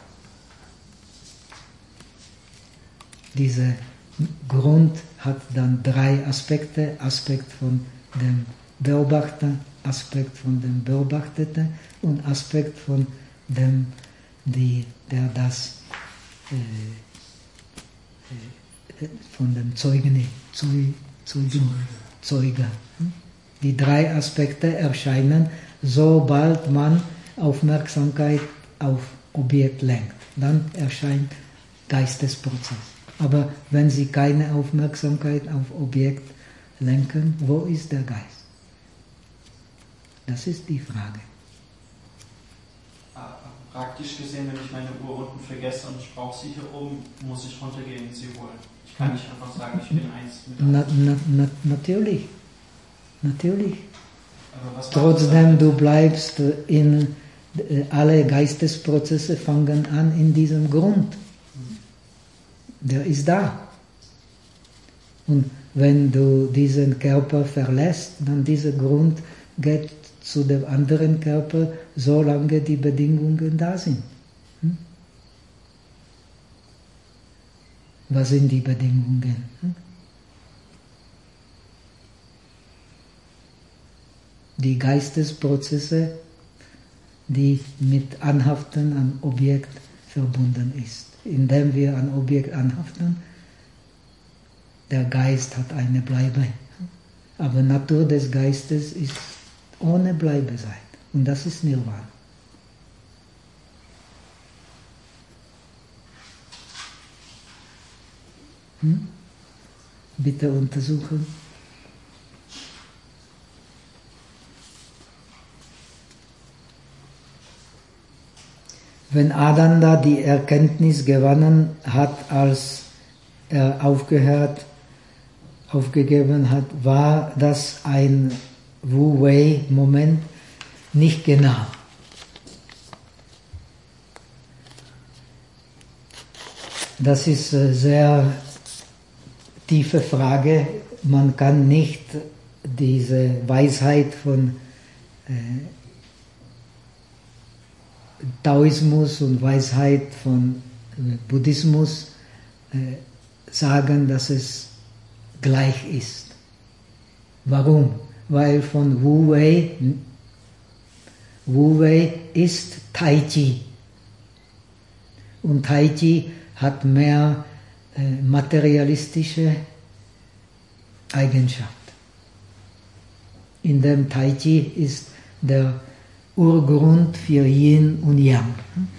Dieser Grund hat dann drei Aspekte: Aspekt von dem Beobachter, Aspekt von dem Beobachteten und Aspekt von dem, die, der das äh, äh, von dem Zeugen, Zeug, Zeugen, Zeuge. Die drei Aspekte erscheinen, sobald man Aufmerksamkeit auf Objekt lenkt. Dann erscheint Geistesprozess. Aber wenn Sie keine Aufmerksamkeit auf Objekt lenken, wo ist der Geist? Das ist die Frage. Praktisch gesehen, wenn ich meine Uhr unten vergesse und ich brauche sie hier oben, muss ich runtergehen und sie holen. Ich kann nicht einfach sagen, ich bin eins mit na, na, na, Natürlich. Natürlich. Aber was Trotzdem, du bleibst in, alle Geistesprozesse fangen an in diesem Grund. Der ist da. Und wenn du diesen Körper verlässt, dann dieser Grund geht zu dem anderen Körper, solange die Bedingungen da sind. Hm? Was sind die Bedingungen? Hm? Die Geistesprozesse, die mit Anhaften an Objekt verbunden ist. Indem wir an Objekt anhaften, der Geist hat eine Bleibe. Aber Natur des Geistes ist ohne Bleibe sein. Und das ist Nirvana. Hm? Bitte untersuchen. Wenn Adanda die Erkenntnis gewonnen hat, als er aufgehört, aufgegeben hat, war das ein Wu-Wei-Moment? Nicht genau. Das ist eine sehr tiefe Frage. Man kann nicht diese Weisheit von äh, Taoismus und Weisheit von äh, Buddhismus äh, sagen, dass es gleich ist. Warum? Weil von Wu-Wei, Wu-Wei ist Tai Chi. Und Tai Chi hat mehr äh, materialistische Eigenschaft. In dem Tai Chi ist der Urgrund für Yin und Yang.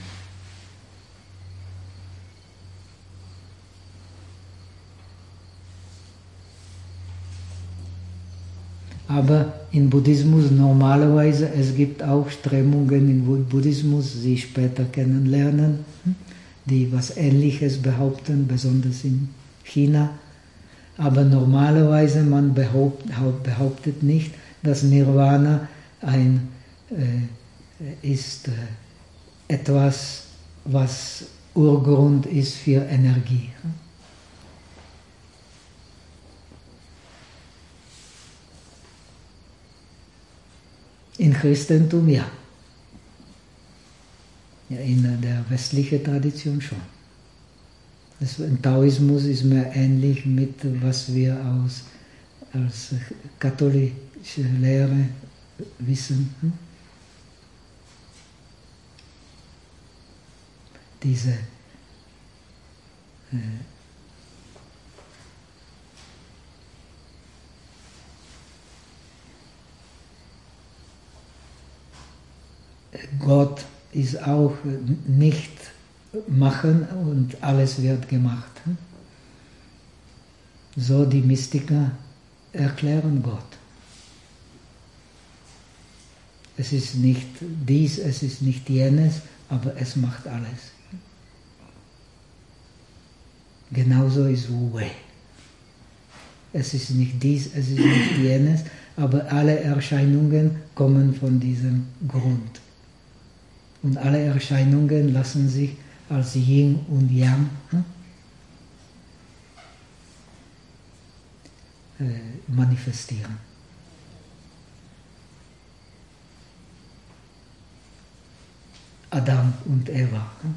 Aber in Buddhismus normalerweise, es gibt auch Strömungen in Buddhismus, die später kennenlernen, die was Ähnliches behaupten, besonders in China. Aber normalerweise man behauptet, behauptet nicht, dass Nirvana ein, äh, ist äh, etwas, was Urgrund ist für Energie. In Christentum ja. Ja, in der westlichen Tradition schon. Das, im Taoismus ist mehr ähnlich mit, was wir aus, als katholische Lehre wissen. Hm? Diese äh, Gott ist auch nicht machen und alles wird gemacht. So die Mystiker erklären Gott. Es ist nicht dies, es ist nicht jenes, aber es macht alles. Genauso ist Wu Wei. Es ist nicht dies, es ist nicht jenes, aber alle Erscheinungen kommen von diesem Grund. Und alle Erscheinungen lassen sich als Yin und Yang hm, äh, manifestieren. Adam und Eva. Hm?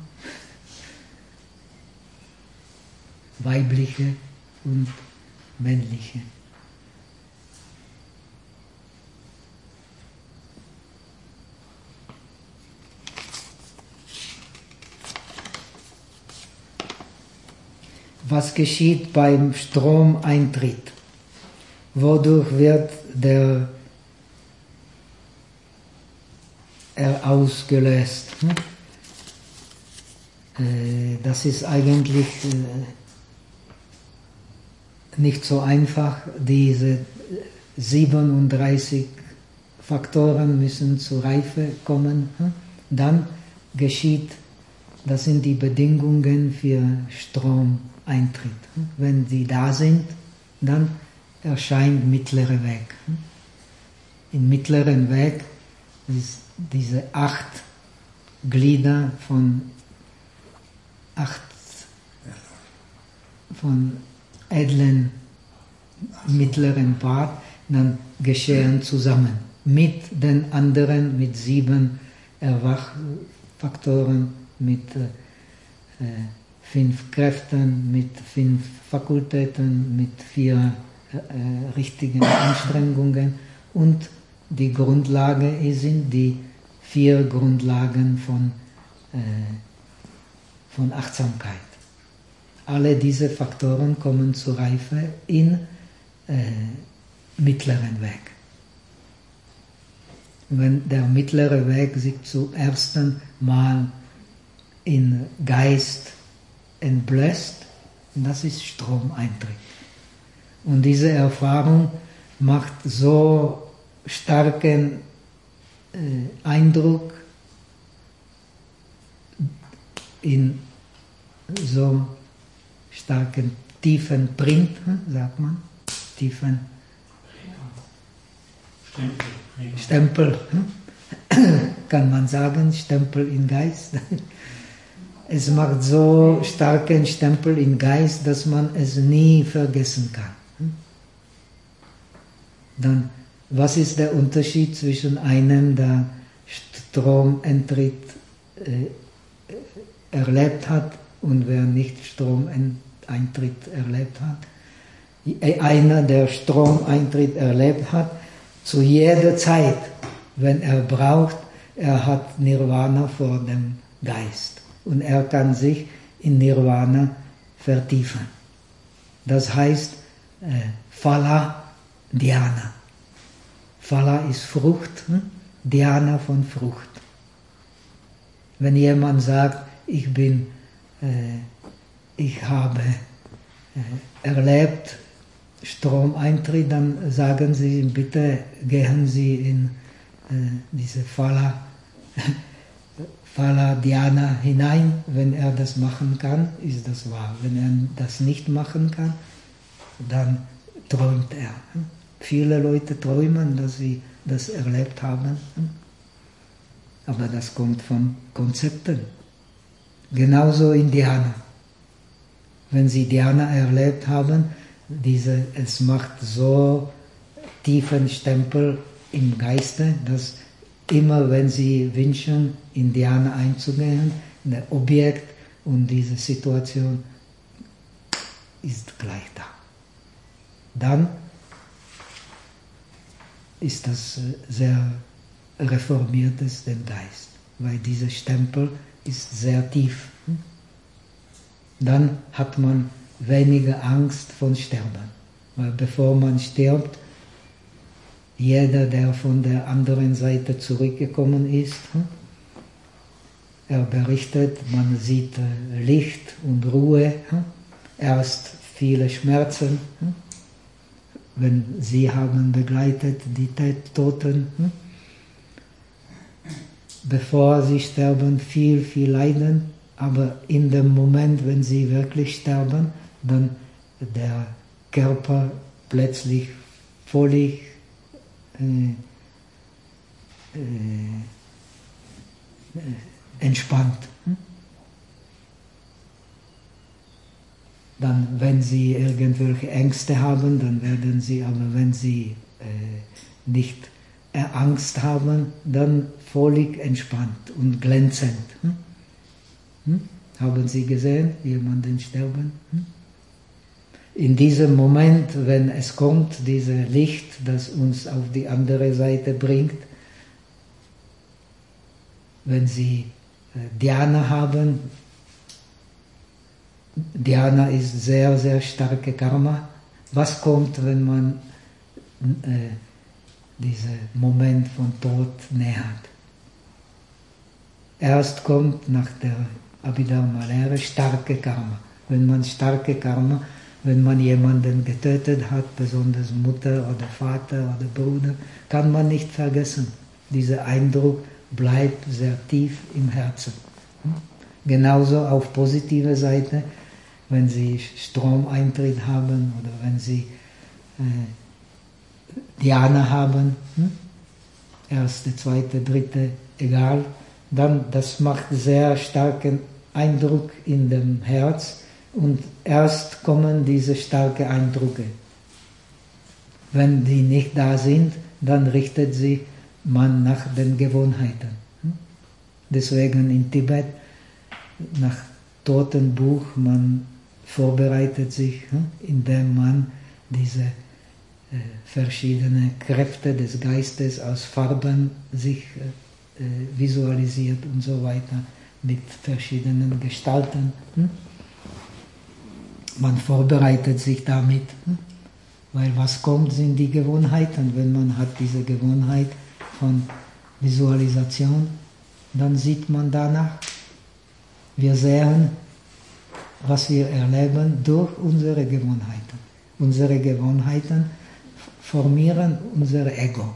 Weibliche und männliche. Was geschieht beim Stromeintritt? Wodurch wird der er ausgelöst? Das ist eigentlich nicht so einfach. Diese siebenunddreißig Faktoren müssen zur Reife kommen. Dann geschieht, das sind die Bedingungen für Stromeintritt. Wenn sie da sind, dann erscheint mittlerer Weg. Im mittleren Weg ist diese acht Glieder von acht von edlen mittleren Part, dann geschehen zusammen mit den anderen, mit sieben Erwachfaktoren, mit äh, fünf Kräften, mit fünf Fakultäten, mit vier äh, richtigen Anstrengungen und die Grundlage sind die vier Grundlagen von, äh, von Achtsamkeit. Alle diese Faktoren kommen zur Reife im äh, mittleren Weg. Wenn der mittlere Weg sich zum ersten Mal in Geist entblößt, das ist Stromeintritt. Und diese Erfahrung macht so starken äh, Eindruck in so starken tiefen Print, sagt man, tiefen Stempel, Stempel kann man sagen, Stempel im Geist. Es macht so starken Stempel im Geist, dass man es nie vergessen kann. Dann, was ist der Unterschied zwischen einem, der Stromeintritt äh, erlebt hat und wer nicht Stromeintritt erlebt hat? Einer, der Stromeintritt erlebt hat, zu jeder Zeit, wenn er braucht, er hat Nirvana vor dem Geist und er kann sich in Nirvana vertiefen. Das heißt äh, Phala Dhyana. Phala ist Frucht, hm? Dhyana von Frucht. Wenn jemand sagt, ich bin, äh, ich habe äh, erlebt Stromeintritt, dann sagen Sie bitte, gehen Sie in äh, diese Phala, Phala Dhyana hinein. Wenn er das machen kann, ist das wahr. Wenn er das nicht machen kann, dann träumt er. Viele Leute träumen, dass sie das erlebt haben. Aber das kommt von Konzepten. Genauso in Dhyana. Wenn sie Dhyana erlebt haben, diese, es macht so tiefen Stempel im Geiste, dass immer wenn sie wünschen, in Dhyana einzugehen, das Objekt und diese Situation ist gleich da. Dann ist das sehr reformiertes dem Geist, weil dieser Stempel ist sehr tief. Dann hat man weniger Angst von Sterben, weil bevor man stirbt, jeder, der von der anderen Seite zurückgekommen ist, er berichtet, man sieht Licht und Ruhe, erst viele Schmerzen, wenn sie haben begleitet die Toten, bevor sie sterben, viel, viel Leiden, aber in dem Moment, wenn sie wirklich sterben, dann der Körper plötzlich völlig äh, äh, entspannt. Dann, wenn sie irgendwelche Ängste haben, dann werden sie, aber wenn sie äh, nicht äh, Angst haben, dann völlig entspannt und glänzend. Hm? Hm? Haben Sie gesehen, jemanden sterben? Hm? In diesem Moment, wenn es kommt, dieses Licht, das uns auf die andere Seite bringt, wenn Sie äh, Dhyana haben, Dhyana ist sehr, sehr starke Karma. Was kommt, wenn man äh, diesen Moment von Tod nähert? Erst kommt nach der Abhidharma-Lehre starke Karma. Wenn man starke Karma, wenn man jemanden getötet hat, besonders Mutter oder Vater oder Bruder, kann man nicht vergessen. Dieser Eindruck bleibt sehr tief im Herzen. Genauso auf positive Seite, wenn Sie Stromeintritt haben oder wenn Sie äh, Dhyana haben, hm? erste, zweite, dritte, egal, dann das macht sehr starken Eindruck in dem Herz und erst kommen diese starken Eindrücke. Wenn die nicht da sind, dann richtet sich man nach den Gewohnheiten. Hm? Deswegen in Tibet nach Totenbuch, man vorbereitet sich, indem man diese äh, verschiedenen Kräfte des Geistes aus Farben sich äh, visualisiert und so weiter mit verschiedenen Gestalten. Hm? Man vorbereitet sich damit, hm? weil was kommt, sind die Gewohnheiten. Wenn man hat diese Gewohnheit von Visualisation, dann sieht man danach. Wir sehen, was wir erleben durch unsere Gewohnheiten. Unsere Gewohnheiten formieren unser Ego.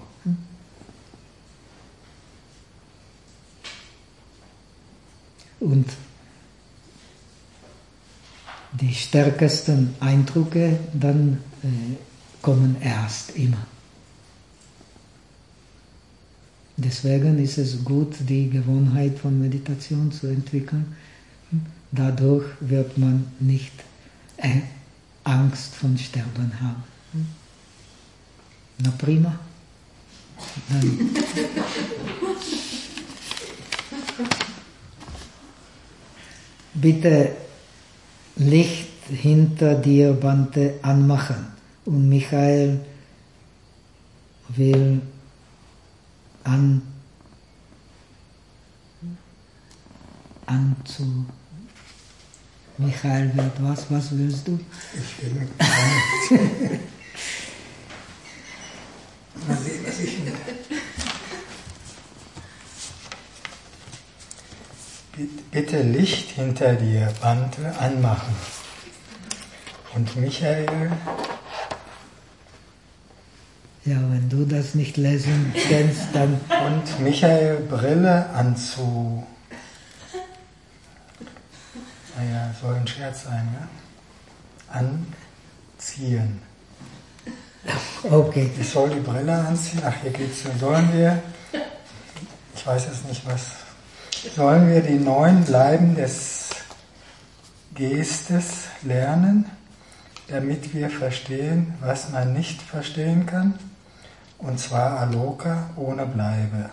Und die stärksten Eindrücke dann äh, kommen erst immer. Deswegen ist es gut, die Gewohnheit von Meditation zu entwickeln. Dadurch wird man nicht äh, Angst von Sterben haben. Na prima. Dann bitte Licht hinter dir, Bhante, anmachen. Und Michael will an, anzu... Michael wird was? Was willst du? Ich will gar nichts. Mal sehen, was ich will. Bitte Licht hinter dir, Bhante, anmachen. Und Michael? Ja, wenn du das nicht lesen kannst, dann... Und Michael, Brille anzu... Naja, soll ein Scherz sein, ja? Anziehen. Okay. Ich soll die Brille anziehen. Ach, hier geht's. Sollen wir, ich weiß jetzt nicht was, sollen wir die neun Bleiben des Geistes lernen, damit wir verstehen, was man nicht verstehen kann? Und zwar Aloka ohne Bleibe.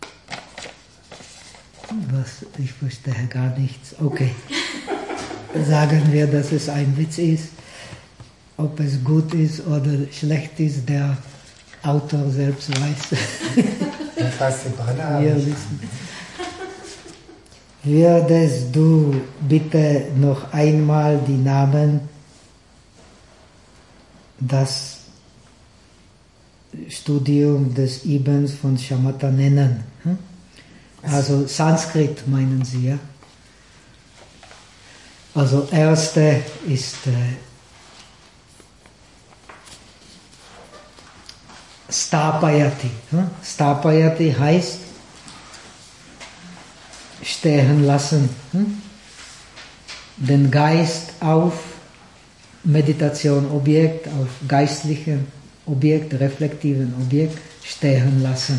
Was, ich verstehe gar nichts. Okay. Sagen wir, dass es ein Witz ist. Ob es gut ist oder schlecht ist, der Autor selbst weiß. Jedenfalls die Brille habe Wir ich. wissen. Würdest du bitte noch einmal die Namen, das Studium des Ibens von Shamatha nennen? Hm? Also Sanskrit meinen Sie, ja? Also erste ist äh, Stapayati. Hm? Stapayati heißt stehen lassen. Hm? Den Geist auf Meditation Objekt, auf geistlichen Objekt, reflektiven Objekt stehen lassen.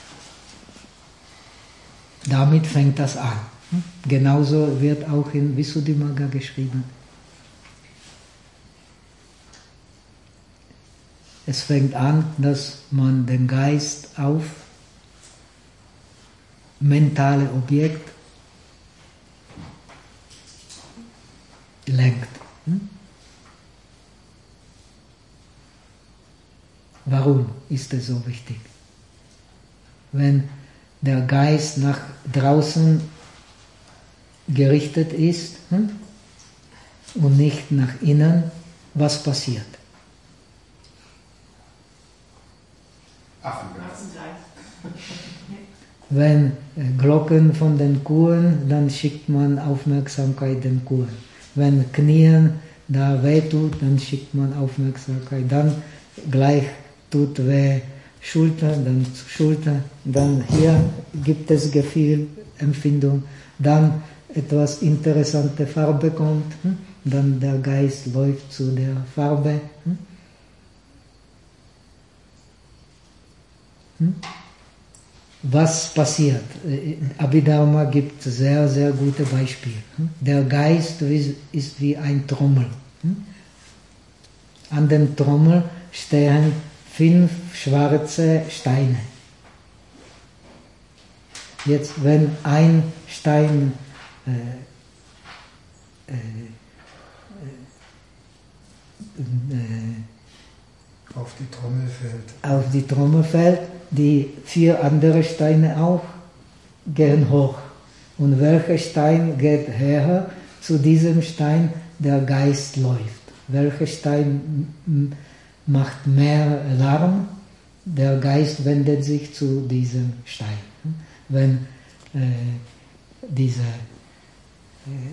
Damit fängt das an. Hm? Genauso wird auch in Visuddhimagga geschrieben. Es fängt an, dass man den Geist auf mentale Objekt lenkt. Hm? Warum ist es so wichtig? Wenn der Geist nach draußen gerichtet ist hm? und nicht nach innen, was passiert? Wenn Glocken von den Kuhen, dann schickt man Aufmerksamkeit den Kuhen. Wenn Knien da weh tut, dann schickt man Aufmerksamkeit. Dann gleich tut weh Schulter, dann Schulter, dann hier gibt es Gefühl, Empfindung, dann etwas interessante Farbe kommt, dann der Geist läuft zu der Farbe. Was passiert? Abhidharma gibt sehr, sehr gute Beispiele. Der Geist ist wie ein Trommel. An dem Trommel stehen fünf schwarze Steine. Jetzt, wenn ein Stein äh, äh, äh, auf die Trommel fällt, auf die Trommel fällt, die vier andere Steine auch gehen hoch. Und welcher Stein geht her? Zu diesem Stein der Geist läuft. Welcher Stein macht mehr Lärm? Der Geist wendet sich zu diesem Stein. Wenn äh, dieser äh,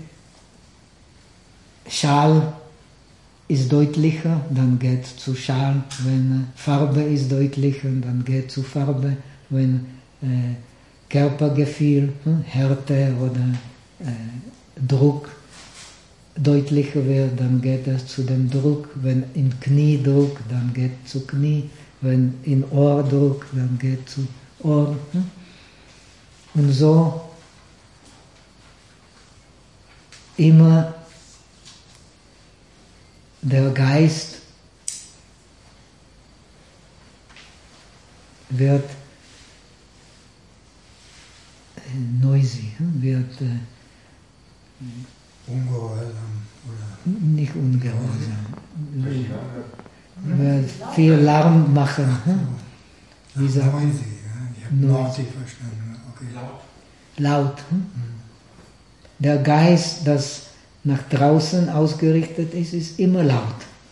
Schal ist deutlicher, dann geht zu Schal. Wenn Farbe ist deutlicher, dann geht zu Farbe. Wenn äh, Körpergefühl, hm, Härte oder äh, Druck deutlicher wird, dann geht es zu dem Druck. Wenn in Knie Druck, dann geht zu Knie. Wenn in Ohr Druck, dann geht zu Ohr. Hm? Und so immer der Geist wird noisy, wird ungehorsam oder nicht ungehorsam, wird viel Lärm machen. Wie sagt man? noisy, ja? Ich habe noisy verstanden. Okay. Laut. Laut. Der Geist, das nach draußen ausgerichtet ist, ist immer laut.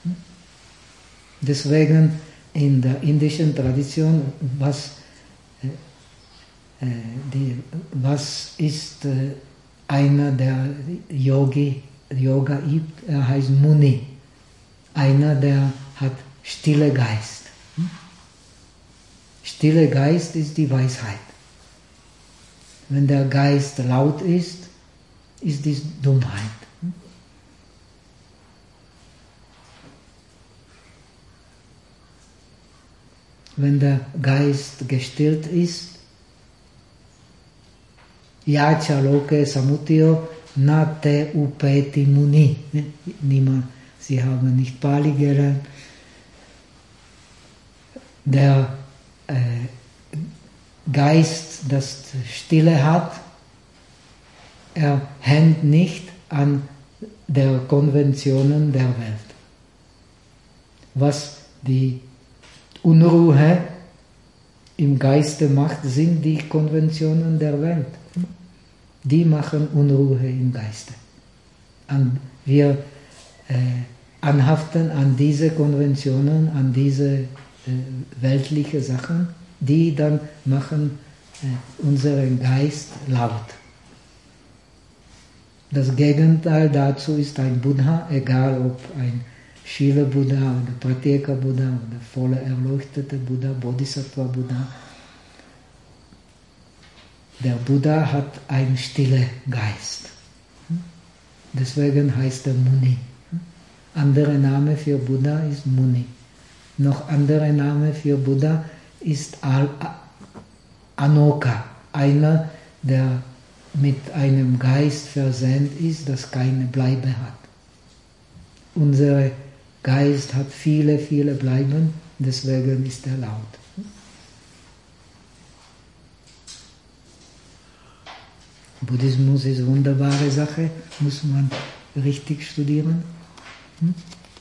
Deswegen in der indischen Tradition, was, äh, die, was ist äh, einer, der Yogi, Yoga übt, er heißt Muni. Einer, der hat stille Geist. Stille Geist ist die Weisheit. Wenn der Geist laut ist, ist dies Dummheit. wenn der Geist gestillt ist. Yacha loke samutyo na te upeti muni. Niemand, sie haben nicht Pali gelernt. Der äh, Geist, das Stille hat, er hängt nicht an der Konventionen der Welt. Was die Unruhe im Geiste macht, sind die Konventionen der Welt. Die machen Unruhe im Geiste. Und wir äh, anhaften an diese Konventionen, an diese äh, weltliche Sachen, die dann machen äh, unseren Geist laut. Das Gegenteil dazu ist ein Buddha, egal ob ein Shiva Buddha oder Pratyeka Buddha oder volle erleuchtete Buddha, Bodhisattva Buddha. Der Buddha hat einen stillen Geist. Deswegen heißt er Muni. Anderer Name für Buddha ist Muni. Noch anderer Name für Buddha ist Anoka, einer, der mit einem Geist versehnt ist, das keine Bleibe hat. Unser Geist hat viele, viele Bleiben, deswegen ist er laut. Buddhismus ist eine wunderbare Sache, muss man richtig studieren. Hm?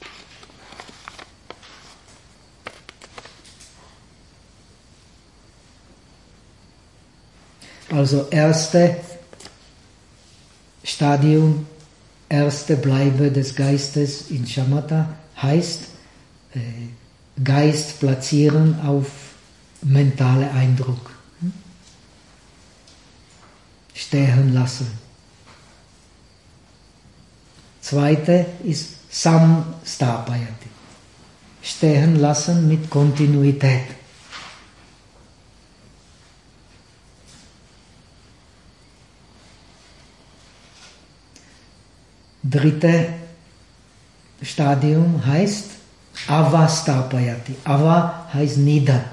Also erste Stadium, erste Bleibe des Geistes in Shamatha heißt äh, Geist platzieren auf mentale Eindruck. Hm? Stehen lassen. Zweite ist Samstapayati. Stehen lassen mit Kontinuität. Dritte Stadium heißt Avastapayati. Ava heißt nieder.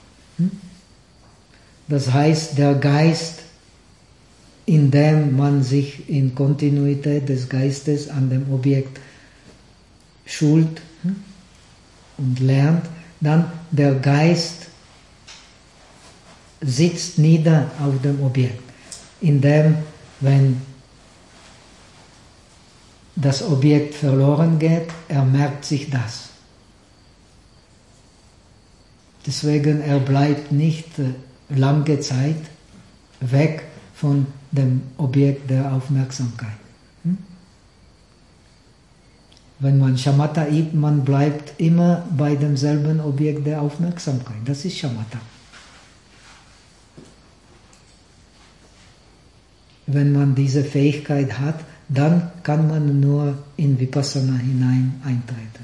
Das heißt, der Geist, indem man sich in Kontinuität des Geistes an dem Objekt schult und lernt, dann der Geist sitzt nieder auf dem Objekt, indem, wenn das Objekt verloren geht, er merkt sich das. Deswegen er bleibt nicht lange Zeit weg von dem Objekt der Aufmerksamkeit. Hm? Wenn man Shamatha übt, man bleibt immer bei demselben Objekt der Aufmerksamkeit. Das ist Shamatha. Wenn man diese Fähigkeit hat, dann kann man nur in Vipassana hinein eintreten.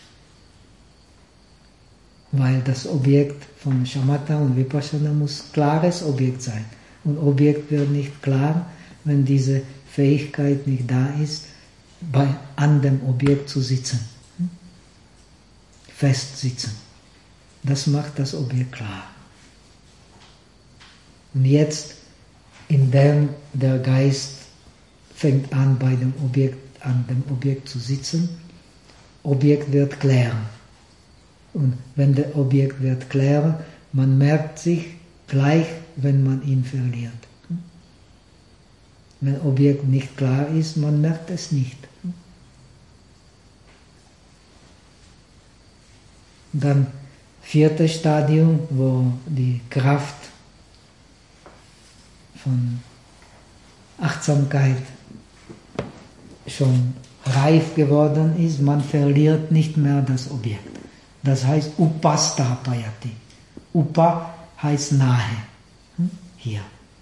Weil das Objekt von Shamatha und Vipassana muss klares Objekt sein. Und Objekt wird nicht klar, wenn diese Fähigkeit nicht da ist, bei, an dem Objekt zu sitzen. Fest sitzen. Das macht das Objekt klar. Und jetzt, indem der Geist fängt an, bei dem Objekt, an dem Objekt zu sitzen, Objekt wird klar. Und wenn das Objekt wird klar, man merkt sich gleich, wenn man ihn verliert. Wenn Objekt nicht klar ist, man merkt es nicht. Dann viertes Stadium, wo die Kraft von Achtsamkeit schon reif geworden ist, man verliert nicht mehr das Objekt. Das heißt Upastapayati. Upa heißt nahe. Hier.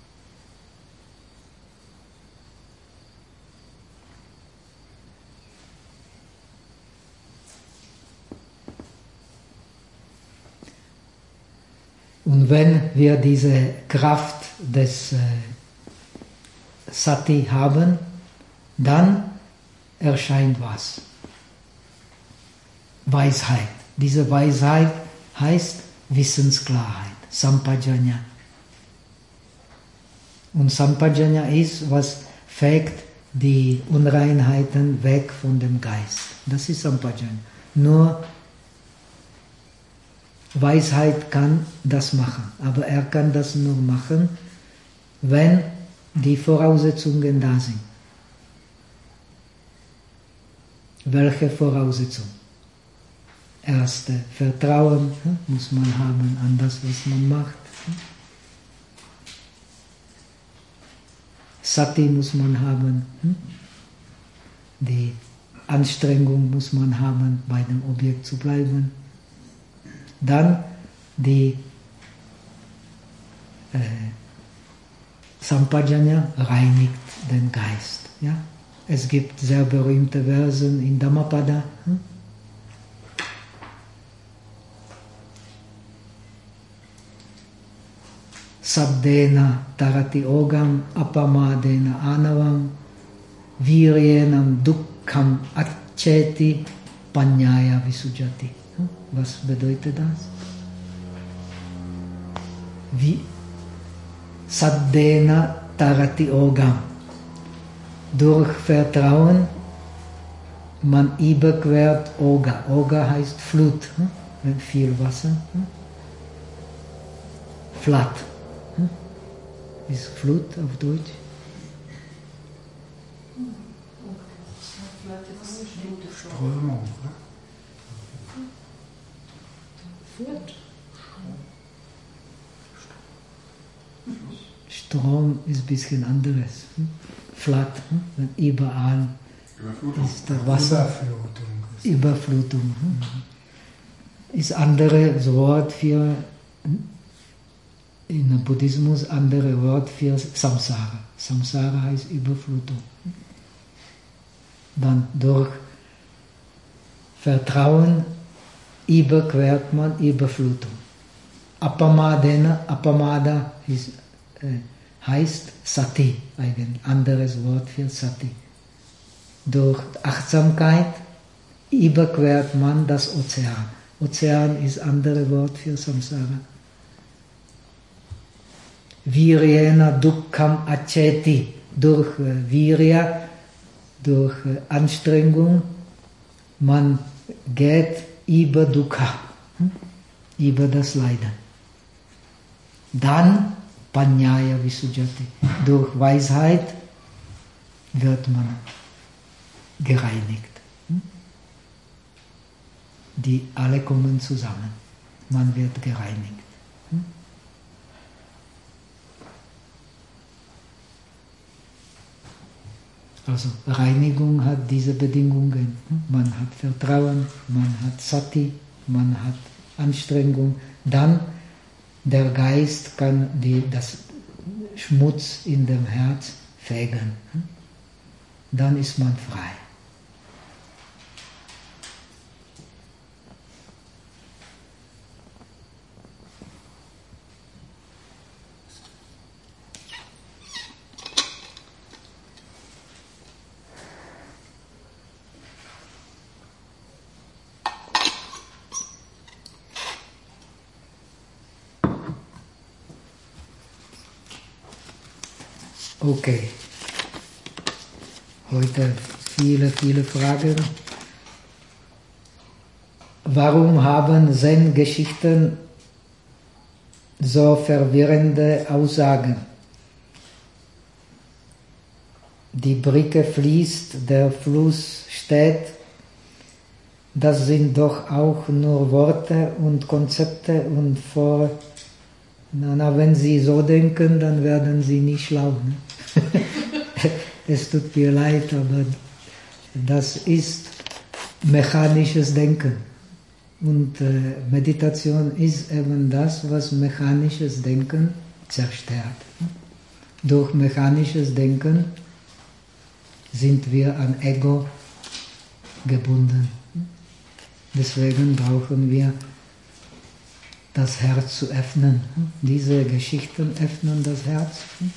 Und wenn wir diese Kraft des äh, Sati haben, dann erscheint was? Weisheit. Diese Weisheit heißt Wissensklarheit, Sampajanya. Und Sampajanya ist, was fegt die Unreinheiten weg von dem Geist. Das ist Sampajanya. Nur Weisheit kann das machen, aber er kann das nur machen, wenn die Voraussetzungen da sind. Welche Voraussetzungen? Erste, Vertrauen hm, muss man haben an das, was man macht. Sati muss man haben. Hm? Die Anstrengung muss man haben, bei dem Objekt zu bleiben. Dann die äh, Sampajanya reinigt den Geist. Ja? Es gibt sehr berühmte Versen in Dhammapada. Hm? Sabdena tarati ogam apamadena anavam viryenam dukkham accheti panyaya visujati. Was bedeutet das? Wie Saddena tarati ogam. Durch Vertrauen man überquert Oga. Oga heißt Flut, wenn viel Wasser. Flat. Ist Flut auf Deutsch? Strömung. Strom ist ein bisschen anderes. Flat, überall ist das Wasser. Überflutung. Überflutung. Ist ein anderes Wort für in Buddhismus andere Wort für Samsara. Samsara heißt Überflutung. Dann durch Vertrauen überquert man Überflutung. Apamadena, Apamada ist, äh, heißt Sati, ein anderes Wort für Sati. Durch Achtsamkeit überquert man das Ozean. Ozean ist ein anderes Wort für Samsara. Viryena Dukkham Accheti, durch äh, Virya, durch äh, Anstrengung, man geht über Dukkha, hm? über das Leiden. Dann Panyaya Visujati, durch Weisheit wird man gereinigt. Hm? Die alle kommen zusammen, man wird gereinigt. Hm? Also Reinigung hat diese Bedingungen. Man hat Vertrauen, man hat Sati, man hat Anstrengung. Dann der Geist kann die, das Schmutz in dem Herz fegen. Dann ist man frei. Okay. Heute viele, viele Fragen. Warum haben Zen-Geschichten so verwirrende Aussagen? Die Brücke fließt, der Fluss steht. Das sind doch auch nur Worte und Konzepte und vor. Na, na, wenn Sie so denken, dann werden Sie nicht schlau. Ne? Es tut mir leid, aber das ist mechanisches Denken. Und äh, Meditation ist eben das, was mechanisches Denken zerstört. Durch mechanisches Denken sind wir an Ego gebunden. Deswegen brauchen wir das Herz zu öffnen. Diese Geschichten öffnen das Herz.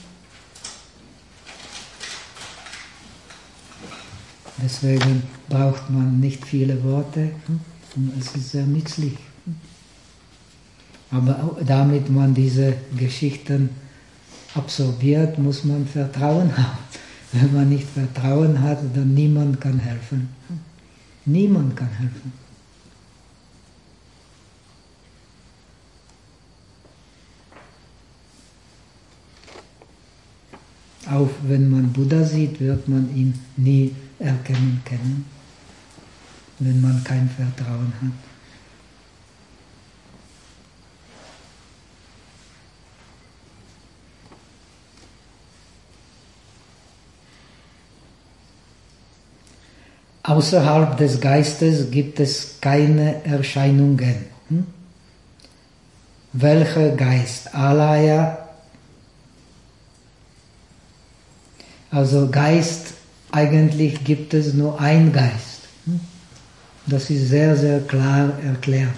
Deswegen braucht man nicht viele Worte und es ist sehr nützlich. Aber damit man diese Geschichten absorbiert, muss man Vertrauen haben. Wenn man nicht Vertrauen hat, dann niemand kann helfen. Niemand kann helfen. Auch wenn man Buddha sieht, wird man ihn nie erkennen können, wenn man kein Vertrauen hat. Außerhalb des Geistes gibt es keine Erscheinungen. Hm? Welcher Geist? Alaya. Also Geist, eigentlich gibt es nur einen Geist. Hm? Das ist sehr, sehr klar erklärt.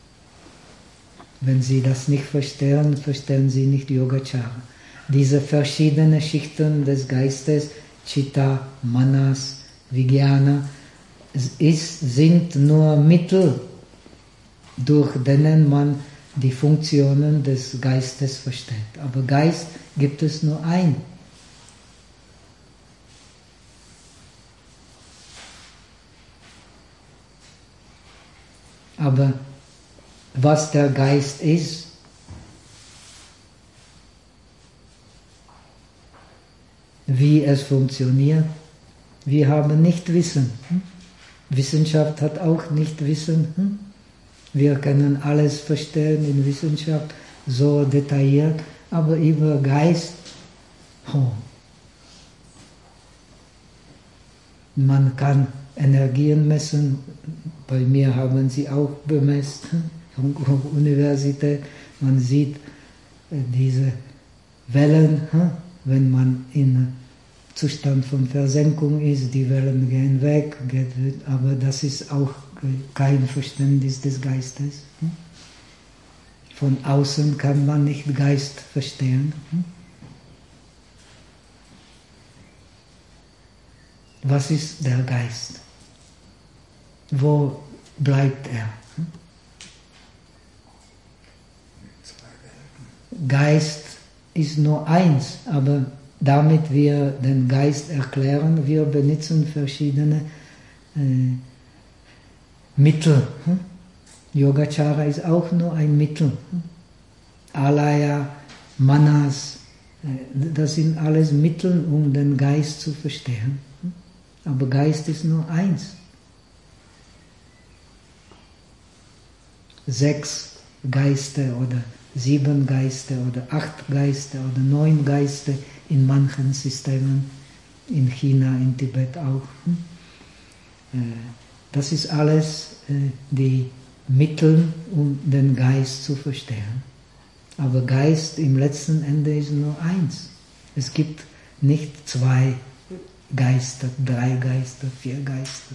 Wenn Sie das nicht verstehen, verstehen Sie nicht Yogacara. Diese verschiedenen Schichten des Geistes, Chitta, Manas, Vijnana, ist, sind nur Mittel, durch denen man die Funktionen des Geistes versteht. Aber Geist gibt es nur ein. Aber was der Geist ist, wie es funktioniert, wir haben nicht Wissen. Hm? Wissenschaft hat auch nicht Wissen. Hm? Wir können alles verstehen in Wissenschaft, so detailliert, aber über Geist, oh. Man kann Energien messen, bei mir haben sie auch bemessen, an der Universität, man sieht diese Wellen, wenn man in Zustand von Versenkung ist, die Wellen gehen weg, geht, aber das ist auch kein Verständnis des Geistes. Von außen kann man nicht Geist verstehen. Was ist der Geist? Wo bleibt er? Geist ist nur eins, aber damit wir den Geist erklären, wir benutzen verschiedene äh, Mittel. Hm? Yogacara ist auch nur ein Mittel. Hm? Alaya, Manas, äh, das sind alles Mittel, um den Geist zu verstehen. Hm? Aber Geist ist nur eins. Sechs Geister oder sieben Geister oder acht Geister oder neun Geister in manchen Systemen, in China, in Tibet auch. Das ist alles die Mittel, um den Geist zu verstehen. Aber Geist im letzten Ende ist nur eins. Es gibt nicht zwei Geister, drei Geister, vier Geister.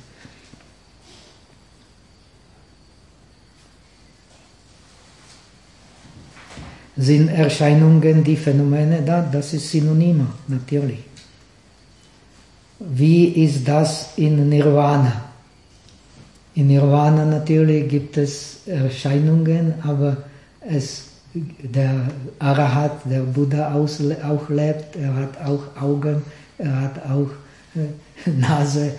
Sind Erscheinungen, die Phänomene da? Das ist Synonyme, natürlich. Wie ist das in Nirvana? In Nirvana natürlich gibt es Erscheinungen, aber es, der Arahat, der Buddha auch lebt, er hat auch Augen, er hat auch äh, Nase.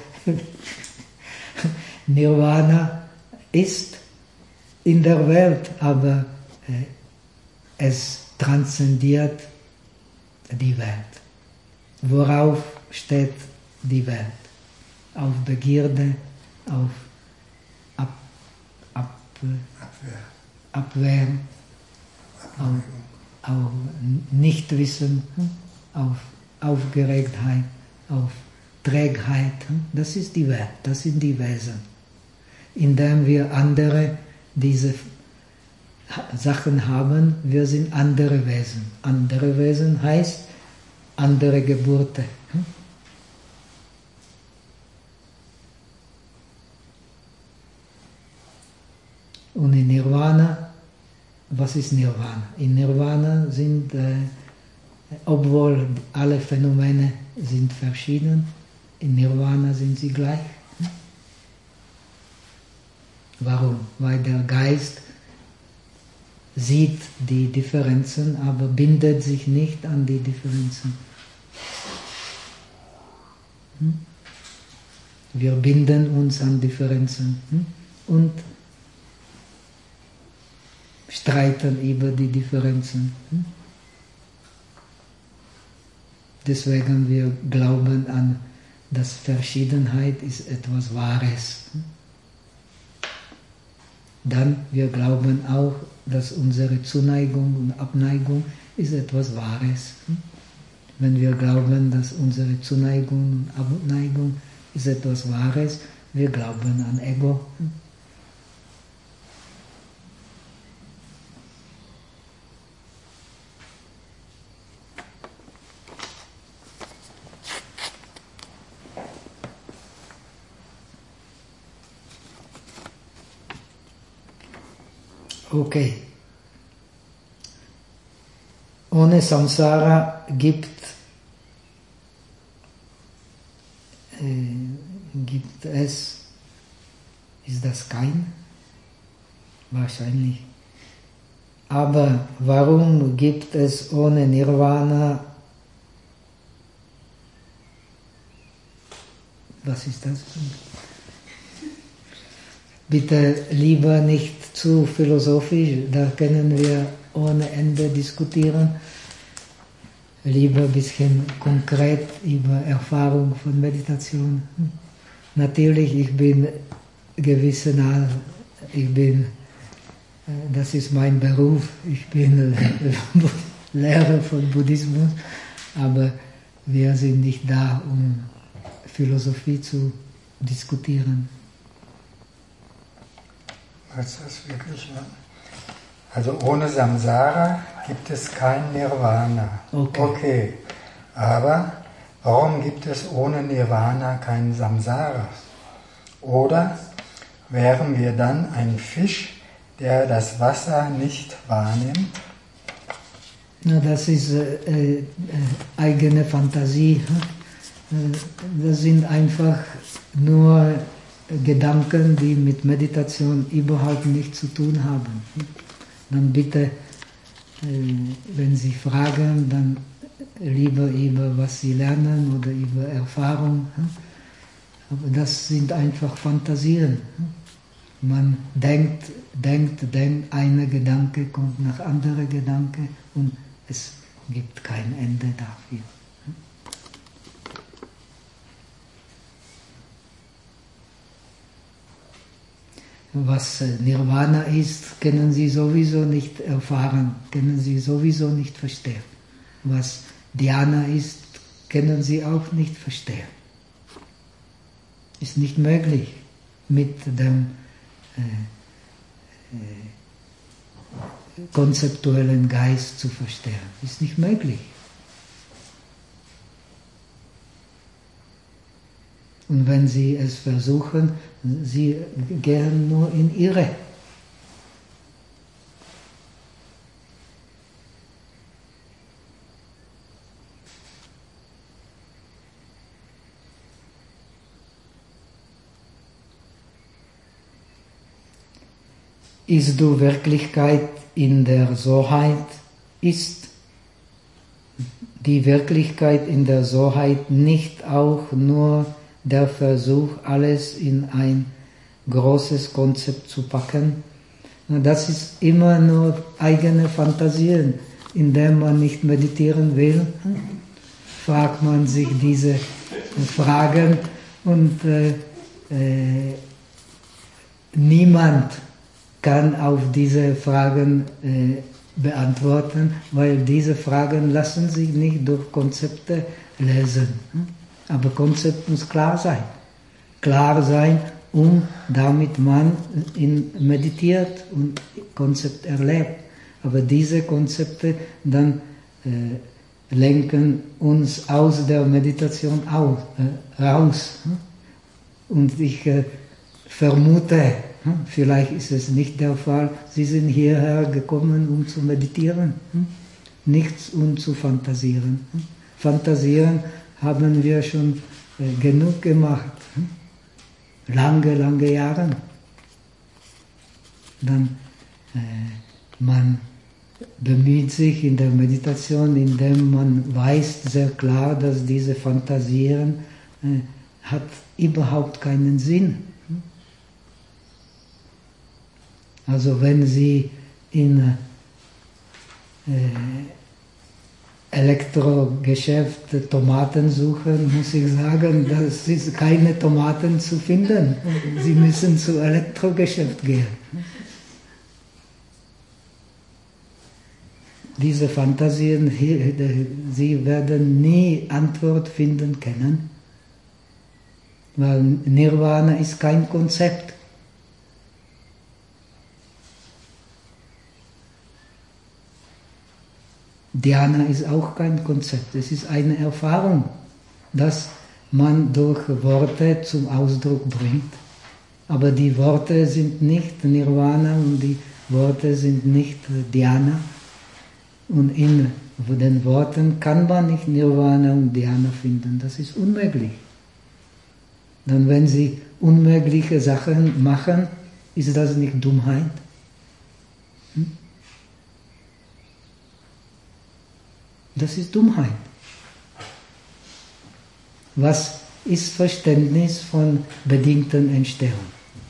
Nirvana ist in der Welt, aber äh, es transzendiert die Welt. Worauf steht die Welt? Auf Begierde, auf Ab, Ab, Abwehr, Abwehr auf, auf Nichtwissen, auf Aufgeregtheit, auf Trägheit. Das ist die Welt, das sind die Wesen. Indem wir andere diese Sachen haben, wir sind andere Wesen. Andere Wesen heißt andere Geburten. Und in Nirvana, was ist Nirvana? In Nirvana sind, äh, obwohl alle Phänomene sind verschieden, in Nirvana sind sie gleich. Warum? Weil der Geist sieht die Differenzen, aber bindet sich nicht an die Differenzen. Hm? Wir binden uns an Differenzen hm? und streiten über die Differenzen. Hm? Deswegen wir glauben an, dass Verschiedenheit ist etwas Wahres. Hm? Dann wir glauben auch, dass unsere Zuneigung und Abneigung ist etwas Wahres. Hm? Wenn wir glauben, dass unsere Zuneigung und Abneigung ist etwas Wahres, wir glauben an Ego. Hm? Okay. Ohne Samsara gibt, äh, gibt es, ist das kein? Wahrscheinlich. Aber warum gibt es ohne Nirvana, was ist das? Bitte lieber nicht zu philosophisch, da können wir ohne Ende diskutieren. Lieber ein bisschen konkret über Erfahrung von Meditation. Natürlich, ich bin gewissenhaft, ich bin, das ist mein Beruf, ich bin Lehrer von Buddhismus, aber wir sind nicht da, um Philosophie zu diskutieren. Was ist das wirklich? Also ohne Samsara gibt es kein Nirvana. Okay. Okay. Aber warum gibt es ohne Nirvana kein Samsara? Oder wären wir dann ein Fisch, der das Wasser nicht wahrnimmt? Na, das ist äh, äh, eigene Fantasie. Das sind einfach nur Gedanken, die mit Meditation überhaupt nichts zu tun haben. Dann bitte, wenn Sie fragen, dann lieber über was Sie lernen oder über Erfahrung. Aber das sind einfach Fantasien. Man denkt, denkt, denkt, einer Gedanke kommt nach anderer Gedanke und es gibt kein Ende dafür. Was Nirvana ist, können Sie sowieso nicht erfahren, können Sie sowieso nicht verstehen. Was Dhyana ist, können Sie auch nicht verstehen. Ist nicht möglich, mit dem äh, äh, konzeptuellen Geist zu verstehen. Ist nicht möglich. Und wenn Sie es versuchen, Sie gehen nur in Irre. Ist du Wirklichkeit in der Soheit? Ist die Wirklichkeit in der Soheit nicht auch nur der Versuch, alles in ein großes Konzept zu packen? Das ist immer nur eigene Fantasien. Indem man nicht meditieren will, fragt man sich diese Fragen und äh, äh, niemand kann auf diese Fragen äh, beantworten, weil diese Fragen lassen sich nicht durch Konzepte lesen. Aber Konzept muss klar sein. Klar sein, um damit man in meditiert und Konzept erlebt. Aber diese Konzepte dann äh, lenken uns aus der Meditation aus, äh, raus. Und ich äh, vermute, vielleicht ist es nicht der Fall, Sie sind hierher gekommen, um zu meditieren, nichts um zu fantasieren. Fantasieren haben wir schon äh, genug gemacht, lange, lange Jahre. Dann äh, man bemüht sich in der Meditation, indem man weiß sehr klar, dass diese Fantasieren äh, hat überhaupt keinen Sinn. Also wenn Sie in äh, Elektrogeschäft Tomaten suchen, muss ich sagen, das ist keine Tomaten zu finden. Sie müssen zu Elektrogeschäft gehen. Diese Fantasien, sie werden nie Antwort finden können, weil Nirvana ist kein Konzept. Dhyana ist auch kein Konzept, es ist eine Erfahrung, das man durch Worte zum Ausdruck bringt. Aber die Worte sind nicht Nirvana und die Worte sind nicht Dhyana. Und in den Worten kann man nicht Nirvana und Dhyana finden, das ist unmöglich. Dann wenn Sie unmögliche Sachen machen, ist das nicht Dummheit? Hm? Das ist Dummheit. Was ist Verständnis von bedingten Entstehung?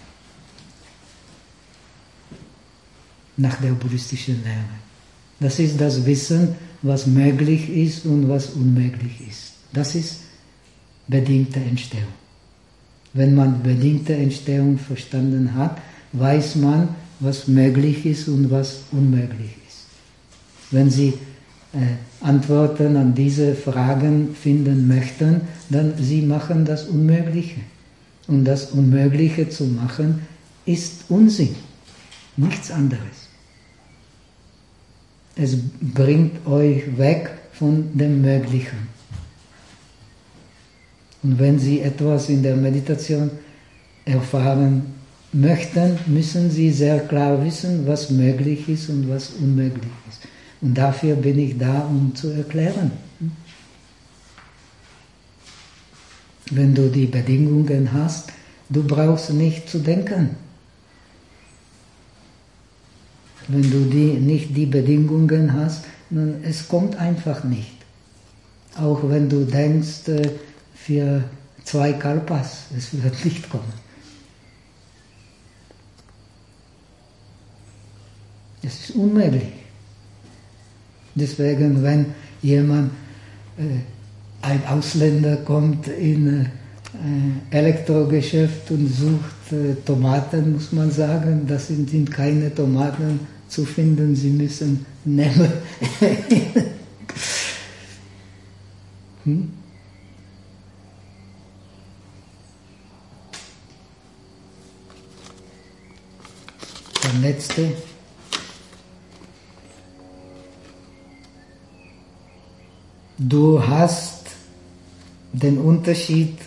Nach der buddhistischen Lehre. Das ist das Wissen, was möglich ist und was unmöglich ist. Das ist bedingte Entstehung. Wenn man bedingte Entstehung verstanden hat, weiß man, was möglich ist und was unmöglich ist. Wenn Sie äh, Antworten an diese Fragen finden möchten, dann Sie machen das Unmögliche. Und das Unmögliche zu machen, ist Unsinn, nichts anderes. Es bringt euch weg von dem Möglichen. Und wenn Sie etwas in der Meditation erfahren möchten, müssen Sie sehr klar wissen, was möglich ist und was unmöglich ist. Und dafür bin ich da, um zu erklären. Wenn du die Bedingungen hast, du brauchst nicht zu denken. Wenn du die, nicht die Bedingungen hast, dann es kommt einfach nicht. Auch wenn du denkst, für zwei Kalpas, es wird nicht kommen. Es ist unmöglich. Deswegen, wenn jemand, äh, ein Ausländer kommt in äh, Elektrogeschäft und sucht äh, Tomaten, muss man sagen, das sind, sind keine Tomaten zu finden, sie müssen nehmen. hm? Der letzte. Du hast den Unterschied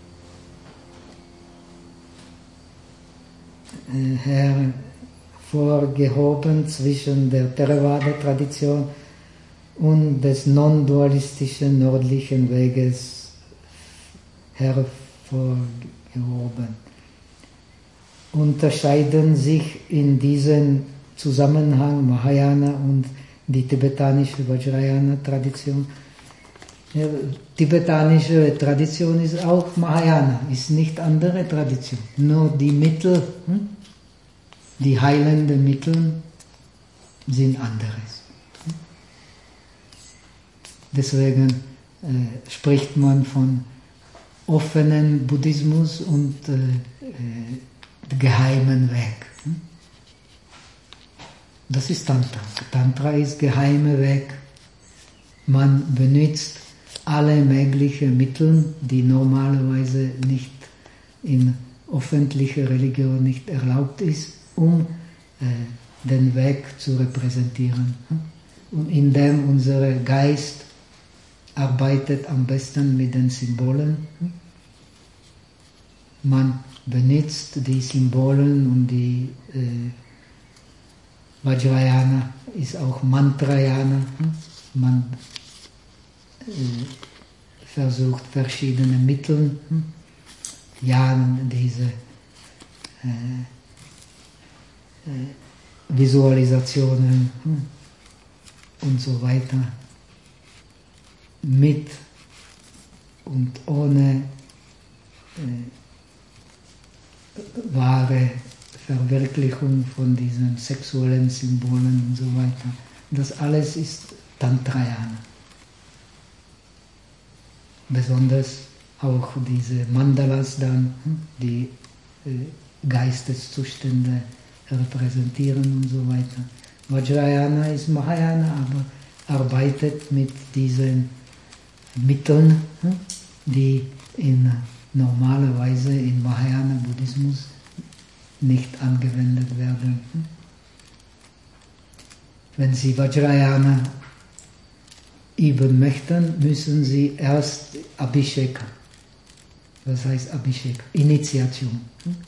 hervorgehoben zwischen der Theravada-Tradition und des non-dualistischen nördlichen Weges hervorgehoben. Unterscheiden sich in diesem Zusammenhang Mahayana und die tibetanische Vajrayana-Tradition. Ja, tibetanische Tradition ist auch Mahayana, ist nicht andere Tradition. Nur die Mittel, hm? die heilenden Mittel sind anderes. Deswegen äh, spricht man von offenen Buddhismus und äh, äh, geheimen Weg. Hm? Das ist Tantra. Tantra ist geheimer Weg. Man benutzt alle möglichen Mittel, die normalerweise nicht in öffentlicher Religion nicht erlaubt ist, um äh, den Weg zu repräsentieren. Und indem unser Geist arbeitet am besten mit den Symbolen. Man benutzt die Symbolen und die äh, Vajrayana ist auch Mantrayana. Man äh, versucht verschiedene Mittel, ja, diese äh, äh, Visualisationen hm, und so weiter, mit und ohne äh, wahre Verwirklichung von diesen sexuellen Symbolen und so weiter. Das alles ist Tantrayana. Besonders auch diese Mandalas dann, die äh, Geisteszustände repräsentieren und so weiter. Vajrayana ist Mahayana, aber arbeitet mit diesen Mitteln, die in normalerweise im Mahayana-Buddhismus nicht angewendet werden. Wenn Sie Vajrayana üben möchten, müssen Sie erst Abhisheka. Was heißt Abhisheka? Initiation.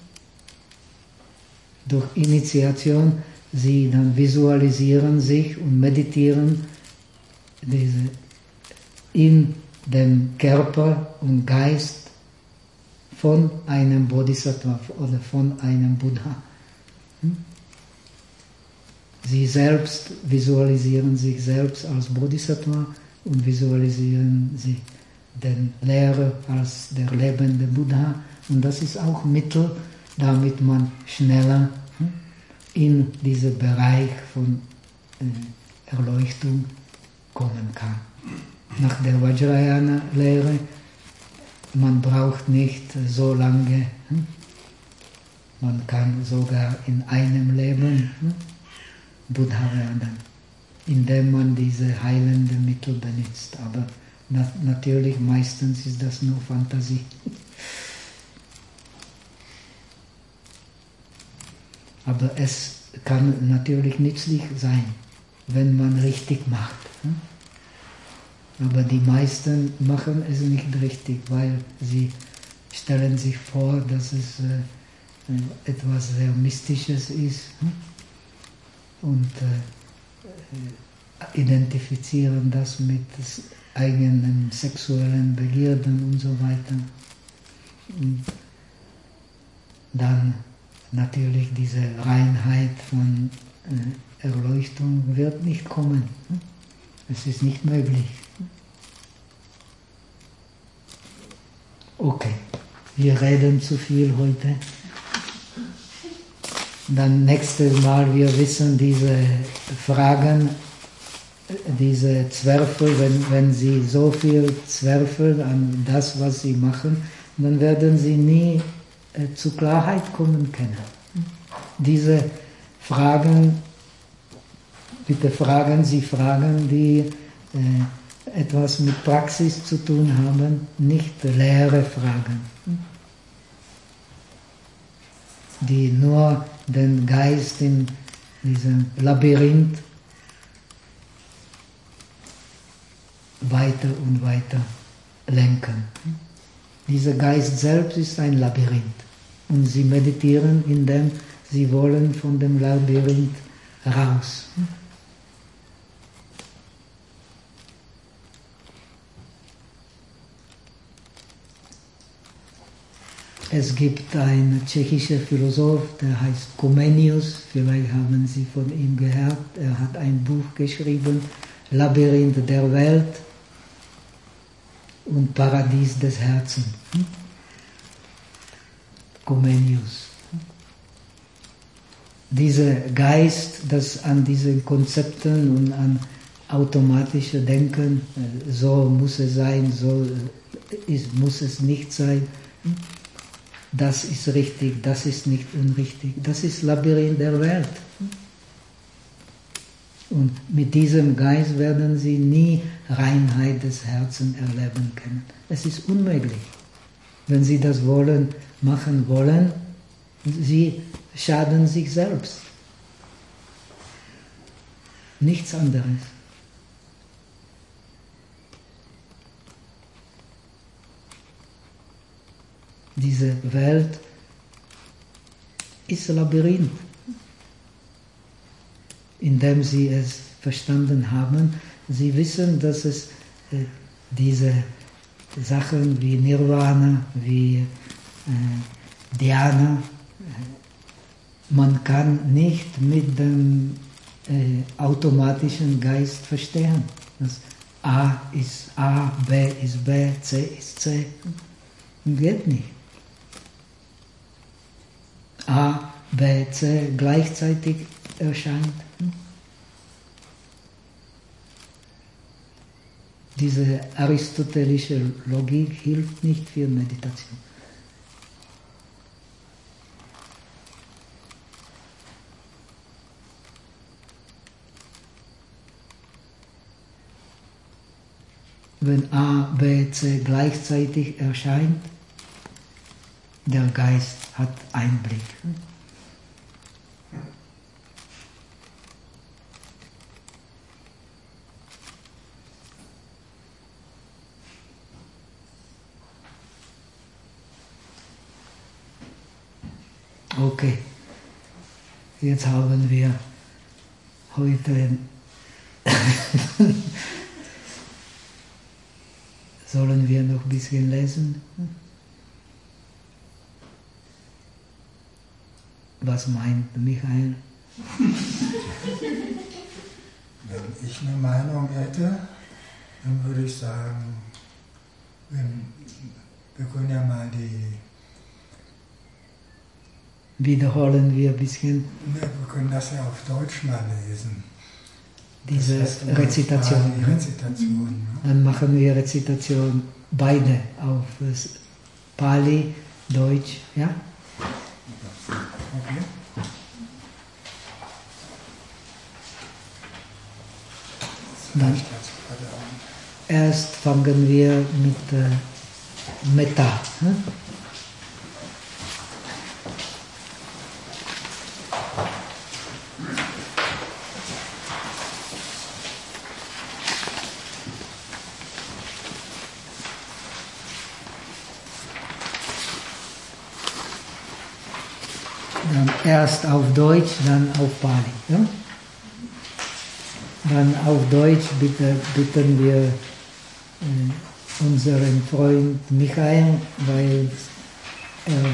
Durch Initiation, Sie dann visualisieren sich und meditieren diese in dem Körper und Geist von einem Bodhisattva oder von einem Buddha. Sie selbst visualisieren sich selbst als Bodhisattva und visualisieren sich den Lehrer als der lebende Buddha. Und das ist auch Mittel, damit man schneller in diesen Bereich von Erleuchtung kommen kann. Nach der Vajrayana-Lehre, man braucht nicht so lange, man kann sogar in einem Leben Buddha werden, indem man diese heilenden Mittel benutzt. Aber na- natürlich meistens ist das nur Fantasie. Aber es kann natürlich nützlich sein, wenn man richtig macht. Aber die meisten machen es nicht richtig, weil sie stellen sich vor, dass es äh, etwas sehr Mystisches ist und äh, identifizieren das mit eigenen sexuellen Begierden und so weiter. Und dann natürlich diese Reinheit von äh, Erleuchtung wird nicht kommen. Es ist nicht möglich. Okay, wir reden zu viel heute. Dann nächstes Mal, wir wissen diese Fragen, diese Zweifel, wenn, wenn Sie so viel zweifeln an das, was Sie machen, dann werden Sie nie äh, zu Klarheit kommen können. Diese Fragen, bitte fragen Sie Fragen, die äh, etwas mit Praxis zu tun haben, nicht leere Fragen, die nur den Geist in diesem Labyrinth weiter und weiter lenken. Dieser Geist selbst ist ein Labyrinth und Sie meditieren, indem Sie wollen von dem Labyrinth raus. Es gibt einen tschechischen Philosoph, der heißt Comenius, vielleicht haben Sie von ihm gehört, er hat ein Buch geschrieben, Labyrinth der Welt und Paradies des Herzens. Comenius. Dieser Geist, das an diesen Konzepten und an automatische Denken, so muss es sein, so ist, muss es nicht sein, das ist richtig, das ist nicht unrichtig. Das ist Labyrinth der Welt. Und mit diesem Geist werden Sie nie Reinheit des Herzens erleben können. Es ist unmöglich. Wenn Sie das wollen, machen wollen, Sie schaden sich selbst. Nichts anderes. Diese Welt ist Labyrinth. Indem Sie es verstanden haben, Sie wissen, dass es äh, diese Sachen wie Nirvana, wie äh, Dhyana, man kann nicht mit dem äh, automatischen Geist verstehen. Das A ist A, B ist B, C ist C. Geht nicht. A, B, C gleichzeitig erscheint. Diese aristotelische Logik hilft nicht für Meditation. Wenn A, B, C gleichzeitig erscheint, der Geist hat Einblick. Okay, jetzt haben wir heute sollen wir noch ein bisschen lesen? Was meint Michael? Wenn ich eine Meinung hätte, dann würde ich sagen, wenn, wir können ja mal die... Wiederholen wir ein bisschen. Ja, wir können das ja auf Deutsch mal lesen. Diese Rezitation. Die Rezitation ne? Dann machen wir Rezitation beide auf Pali, Deutsch, ja? Okay. Dann erst fangen wir mit äh, Metta. Hm? Dann erst auf Deutsch, dann auf Pali. Ja? Dann auf Deutsch bitte, bitten wir äh, unseren Freund Michael, weil er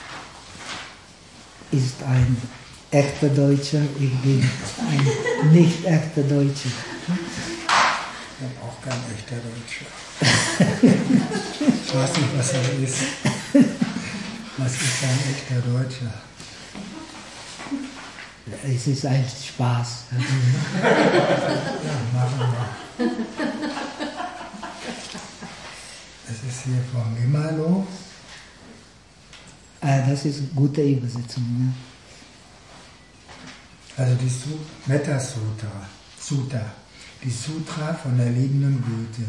ist ein echter Deutscher, ich bin ein nicht echter Deutscher. Ich bin auch kein echter Deutscher. Ich weiß nicht, was er ist. Was ist ein echter Deutscher? Es ist ein Spaß. Ja, machen wir. Es ist hier von Vimalo. Ah, das ist eine gute Übersetzung. Ne? Also die Metta Sutra, Sutta, die Sutra von der liebenden Güte.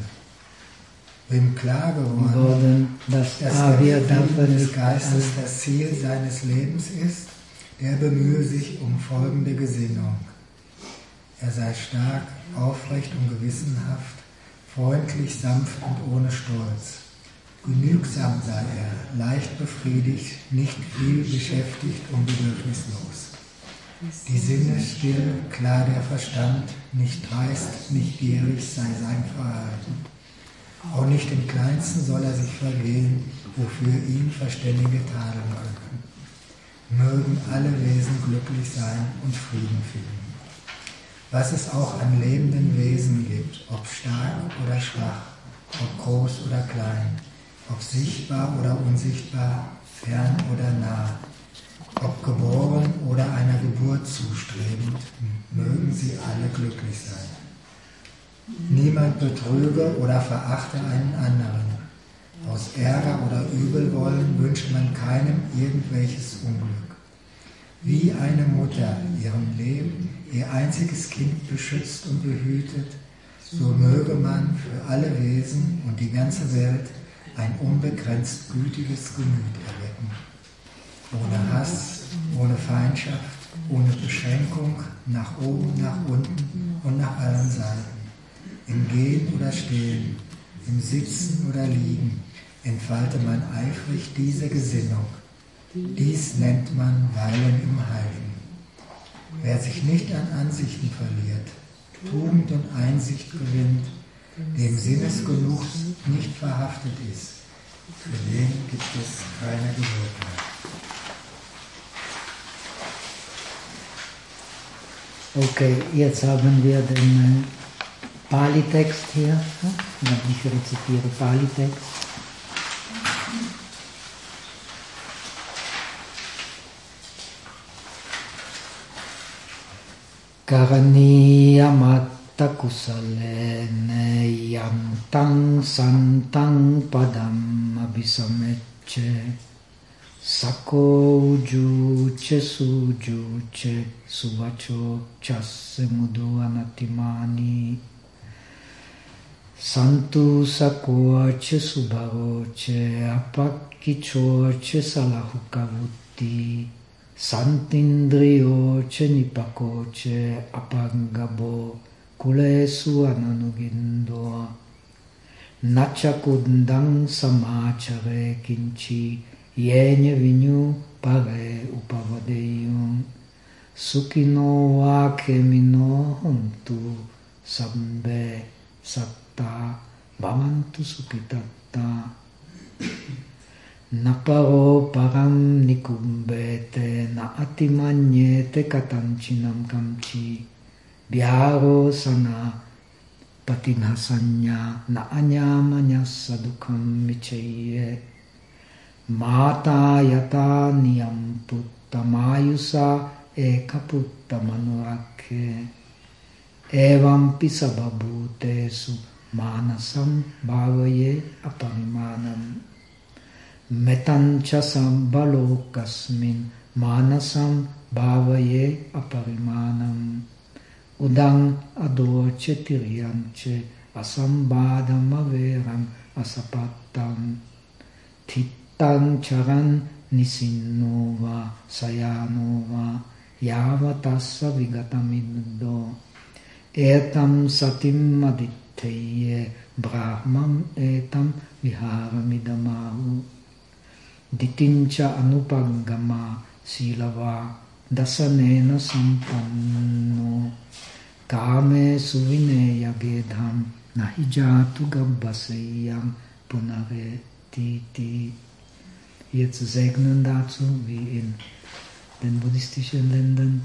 Wem klar geworden, Worden, dass dass ah, wir der Frieden dürfen des nicht Geistes alles- das Ziel seines Lebens ist, der bemühe sich um folgende Gesinnung. Er sei stark, aufrecht und gewissenhaft, freundlich, sanft und ohne Stolz. Genügsam sei er, leicht befriedigt, nicht viel beschäftigt und bedürfnislos. Die Sinne still, klar der Verstand, nicht dreist, nicht gierig sei sein Verhalten. Auch nicht im Kleinsten soll er sich vergehen, wofür ihn Verständige tadeln könnten. Mögen alle Wesen glücklich sein und Frieden finden. Was es auch an lebenden Wesen gibt, ob stark oder schwach, ob groß oder klein, ob sichtbar oder unsichtbar, fern oder nah, ob geboren oder einer Geburt zustrebend, mögen sie alle glücklich sein. Niemand betrüge oder verachte einen anderen. Aus Ärger oder Übelwollen wünscht man keinem irgendwelches Unglück. Wie eine Mutter ihrem Leben ihr einziges Kind beschützt und behütet, so möge man für alle Wesen und die ganze Welt ein unbegrenzt gütiges Gemüt erwecken. Ohne Hass, ohne Feindschaft, ohne Beschränkung, nach oben, nach unten und nach allen Seiten. Im Gehen oder Stehen, im Sitzen oder Liegen entfalte man eifrig diese Gesinnung. Dies nennt man Weilen im Heiligen. Wer sich nicht an Ansichten verliert, Tugend und Einsicht gewinnt, dem Sinnesgenuch nicht verhaftet ist, für den gibt es keine Geburt mehr. Okay, jetzt haben wir den Pali-Text hier. Ich rezitiere Pali-Text. Karaniya matta kusalene yantang santang padam abhisamecce sako ujuce sujuce suvacho chasse mudu anatimani santu sakoce subharoce apakkichoce salahukavutti Santindriyoce nipakoce apangabo kulesu ananugindo nachakundang samachare kinchi yenye vinyu pare upavadeyum sukino wa kemino hontu sabbe satta bhavantu sukitatta Naparo param nikumbete na atimanyete katanchinam kamchi Biharo sana patinhasanya na anyamanya sadukam michaye Mata yata niyam puttamayusa ekaputta manurake Evampi sababhutesu manasam bhavaye aparimanam Metancha sambalokasmin manasam bhavaye aparimanam Udang adoche tiryanche asambadam averam asapattam Thittan charan nisinnova sayanova yavatassa vigatamiddo Etam satim adittheye brahmam etam viharamidamahu Ditincha anupangama silava dasanena sampanno kame suvineya gedham nahijatu gabbaseyam punare titi. Jetzt segnen dazu, wie in den buddhistischen Ländern.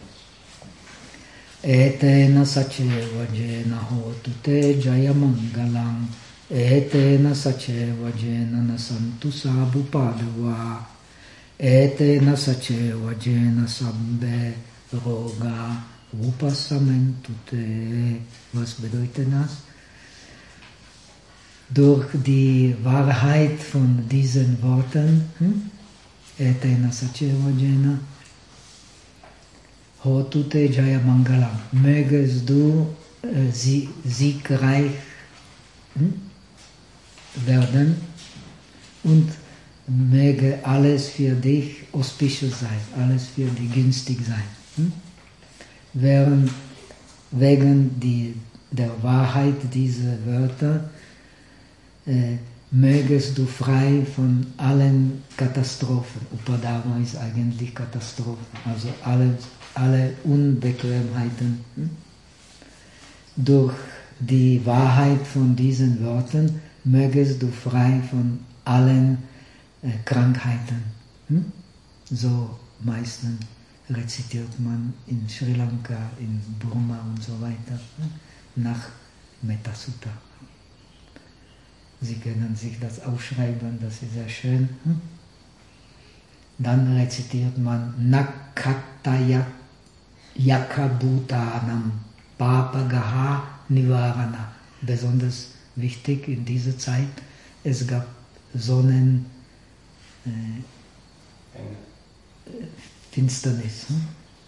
Etena sacheva jena hotu te jaya mangalam Etena sacheva jena nasantu sabu padava Etena sacheva jena sabbe roga upasamentu te. Was bedeutet das? Durch die Wahrheit von diesen Worten hm? Etena sacheva jena hotu te jaya mangalam. Mögest du äh, sie, siegreich hm? werden und möge alles für dich auspicious sein, alles für dich günstig sein. Hm? Während, wegen die, der Wahrheit dieser Wörter äh, mögest du frei von allen Katastrophen. Upadama ist eigentlich Katastrophen, also alle, alle Unbequemheiten. Hm? Durch die Wahrheit von diesen Worten mögest du frei von allen äh, Krankheiten. Hm? So meistens rezitiert man in Sri Lanka, in Burma und so weiter, hm? nach Metta-Sutta. Sie können sich das aufschreiben, das ist sehr schön. Hm? Dann rezitiert man Nakataya Yakabhutanam Papagaha Nivarana. Besonders wichtig in dieser Zeit, es gab Sonnen äh, Finsternis. Hm?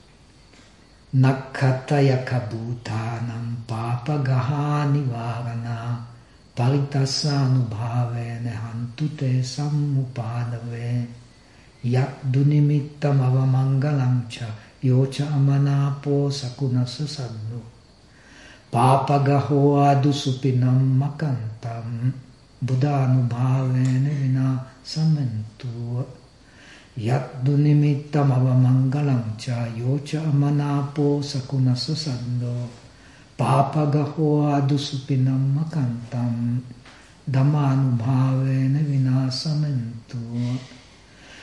Nakataya Kabhutanam Papagaha Nivarana Paritasa Anubhave Nehantute Sammupadave Yakdunimittam Avamangalamcha Yocha Amanapo Sakunasa Sadhu Papagaho Adusupinam Makantam Buddhanubhavene Vina Samentu Yakdunimittam Avamangalamcha Yocha Amanapo Sakunasa Sadhu Papagaho adusupinam makantam Dhammanubhavene vinasamentu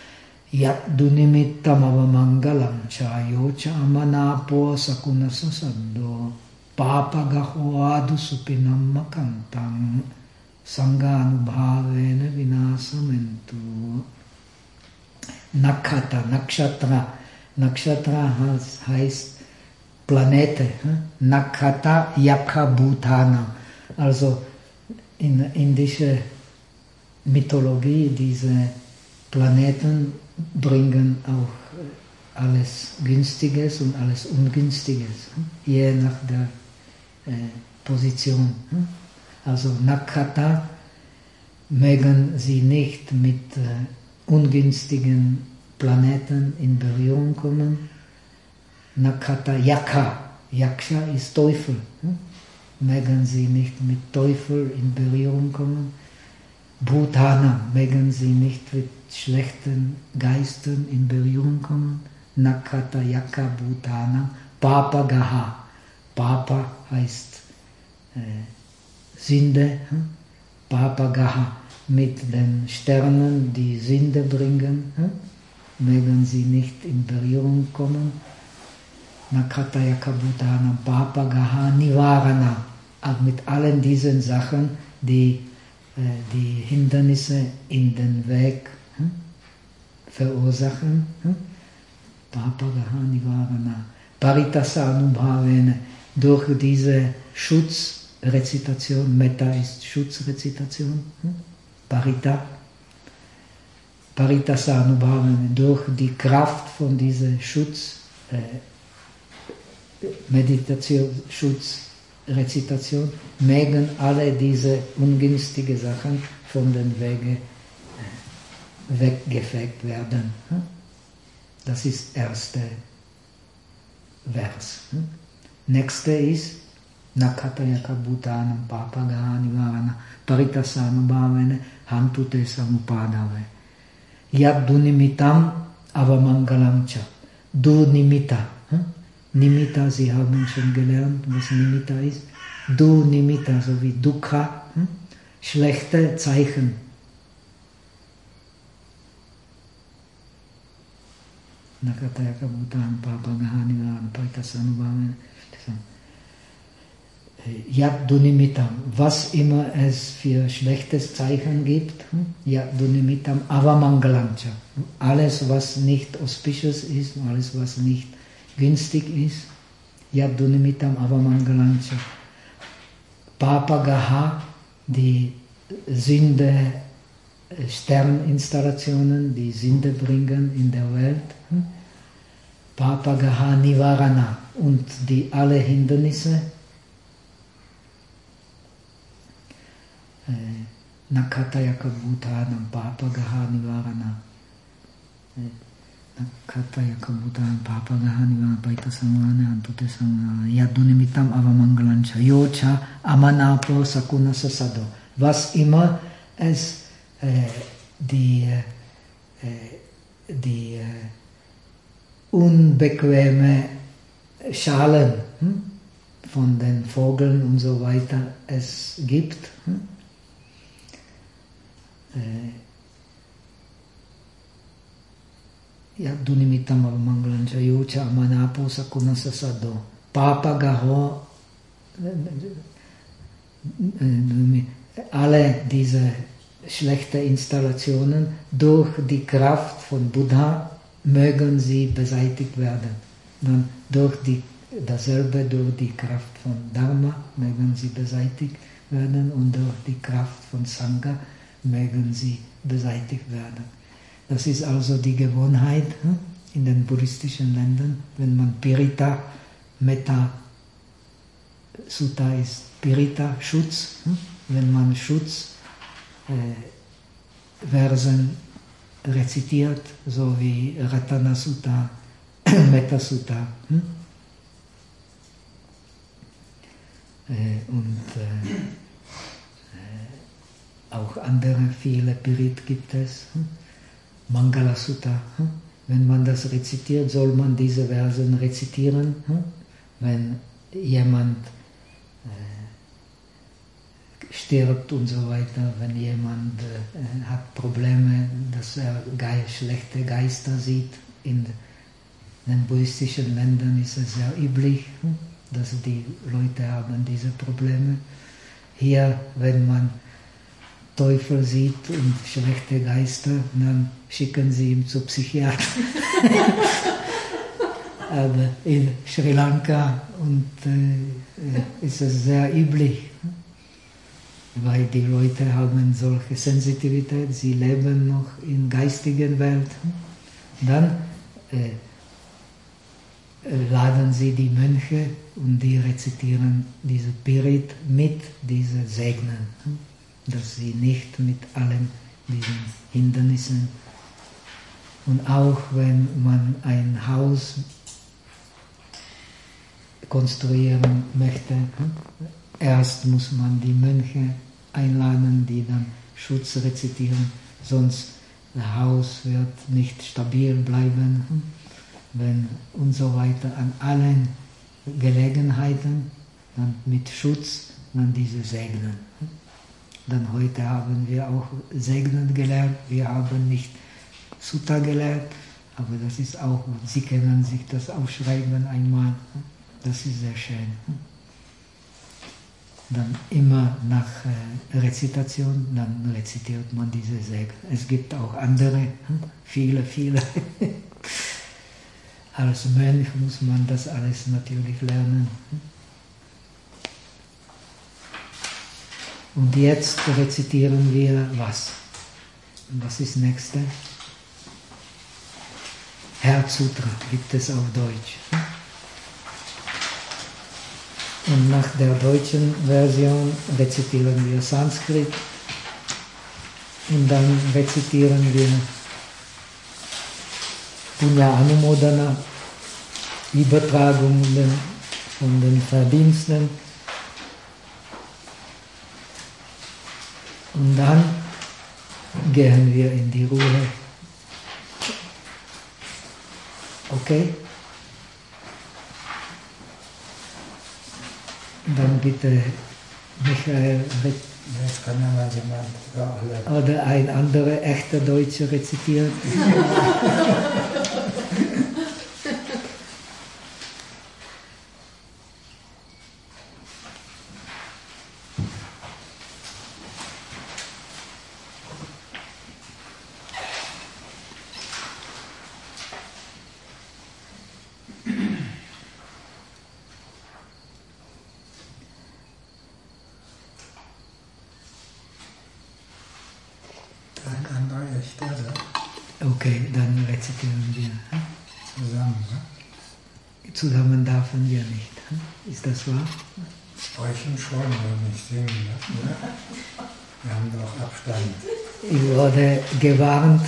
Yadunimittam avamangalam chayocha amanapo sakunasa saddo papagaho adusupinam makantam sanganubhavena vinasamentu. Nakata, Nakshatra. Nakshatra heißt Planete. Nakata Yaka Bhutana. Also in indischer Mythologie, diese Planeten bringen auch alles Günstiges und alles Ungünstiges, je nach der äh, Position. Also Nakata mögen sie nicht mit äh, ungünstigen Planeten in Berührung kommen. Nakata Yaka, Yaksha ist Teufel. Mögen sie nicht mit Teufel in Berührung kommen. Bhutana, mögen sie nicht mit schlechten Geistern in Berührung kommen. Nakata Yaka Bhutana. Papa Gaha. Papa heißt äh, Sünde. Papa Gaha. Mit den Sternen, die Sünde bringen, mögen sie nicht in Berührung kommen. Nakata Yaka Bhutana. Papa Gaha Nivarana. Auch mit allen diesen Sachen, die die Hindernisse in den Weg hm, verursachen. Hm? Papagaha Nivarana. Paritasa Anubhavena. Durch diese Schutzrezitation, Metta ist Schutzrezitation, hm? Parita. Paritasa Anubhavena. Durch die Kraft von dieser Schutz, äh, Meditation, Schutz, Rezitation, mögen alle diese ungünstigen Sachen von den Wegen weggefegt werden. Das ist der erste Vers. Nächste ist Nakata Yaka Bhutanam Papagaha Nivarana Paritasanubhavena Hantute Samupadave Yad Dunimitam Avamangalam Cha. Du Nimitta. Nimitta, Sie haben schon gelernt, was Nimitta ist. Du Nimitta, so wie Dukkha, hm? Schlechte Zeichen. Nakata Yaka Bhutan, Papagaha Nivarana, Paritasanubhavena. Yad Dunimitam, was immer es für schlechtes Zeichen gibt, Yad Dunimitam Avamangalamcha. Alles, was nicht auspicious ist, alles, was nicht günstig ist, Yadunimitam Avamangalancha. Papagaha, die Sünde, Sterninstallationen, die Sünde bringen in der Welt. Papagaha Nivarana und die alle Hindernisse. Nakata Yaka Bhutanam Papagaha Nivarana. Nakata Yaka Bhutanam Papagaha Nivarana Paitasamana Antute Samana Yadunimitam Avamangalancha Yocha Amanapo Sakuna Sasado. Was immer es äh, die, äh, die äh, unbequeme Schalen hm, von den Vogeln und so weiter es gibt. Hm, äh, Yadunimitam Avamangalancha Yocha Amanapo Sakuna Sasado. Papagaho, alle diese schlechten Installationen, durch die Kraft von Buddha mögen sie beseitigt werden. Dann durch die, dasselbe durch die Kraft von Dharma mögen sie beseitigt werden und durch die Kraft von Sangha mögen sie beseitigt werden. Das ist also die Gewohnheit in den buddhistischen Ländern, wenn man Pirita, Metta, Sutta ist Pirita, Schutz, wenn man Schutz äh, Versen rezitiert, so wie Ratana Sutta, Metta Sutta. Hm? Äh, und äh, äh, auch andere viele Pirit gibt es. Hm? Mangala Sutta. Hm? Wenn man das rezitiert, soll man diese Versen rezitieren. Hm? Wenn jemand äh, stirbt und so weiter, wenn jemand äh, hat Probleme, dass er ge schlechte Geister sieht. In den buddhistischen Ländern ist es sehr üblich, dass die Leute haben diese Probleme. Hier, wenn man Teufel sieht und schlechte Geister, dann schicken sie ihn zu Psychiater. Aber in Sri Lanka und, äh, ist es sehr üblich, weil die Leute haben solche Sensitivität, sie leben noch in geistigen Welt. Dann äh, laden sie die Mönche und die rezitieren diese Pirit mit diesen Segnen, dass sie nicht mit allen diesen Hindernissen, und auch wenn man ein Haus konstruieren möchte, erst muss man die Mönche einladen, die dann Schutz rezitieren, sonst das Haus wird nicht stabil bleiben, wenn und so weiter, an allen Gelegenheiten, dann mit Schutz, dann diese Segnen. Dann heute haben wir auch Segnen gelernt, wir haben nicht Sutta gelernt, aber das ist auch, Sie können sich das aufschreiben einmal, das ist sehr schön. Dann immer nach äh, Rezitation, dann rezitiert man diese Segnen. Es gibt auch andere, viele, viele. Als Mönch muss man das alles natürlich lernen. Und jetzt rezitieren wir was? Was ist das nächste? Herzsutra gibt es auf Deutsch. Und nach der deutschen Version rezitieren wir Sanskrit und dann rezitieren wir Punya Anumodana, Übertragung von den Verdiensten. Und dann gehen wir in die Ruhe. Okay? Dann bitte Michael Jetzt kann ja mal jemand über alle. oder ein anderer echter Deutscher rezitieren. Okay, dann rezitieren wir. Zusammen, ne? Zusammen dürfen wir nicht. Ist das wahr? Sprechen schon, aber nicht singen. Ne? Wir haben doch Abstand. Ich wurde gewarnt.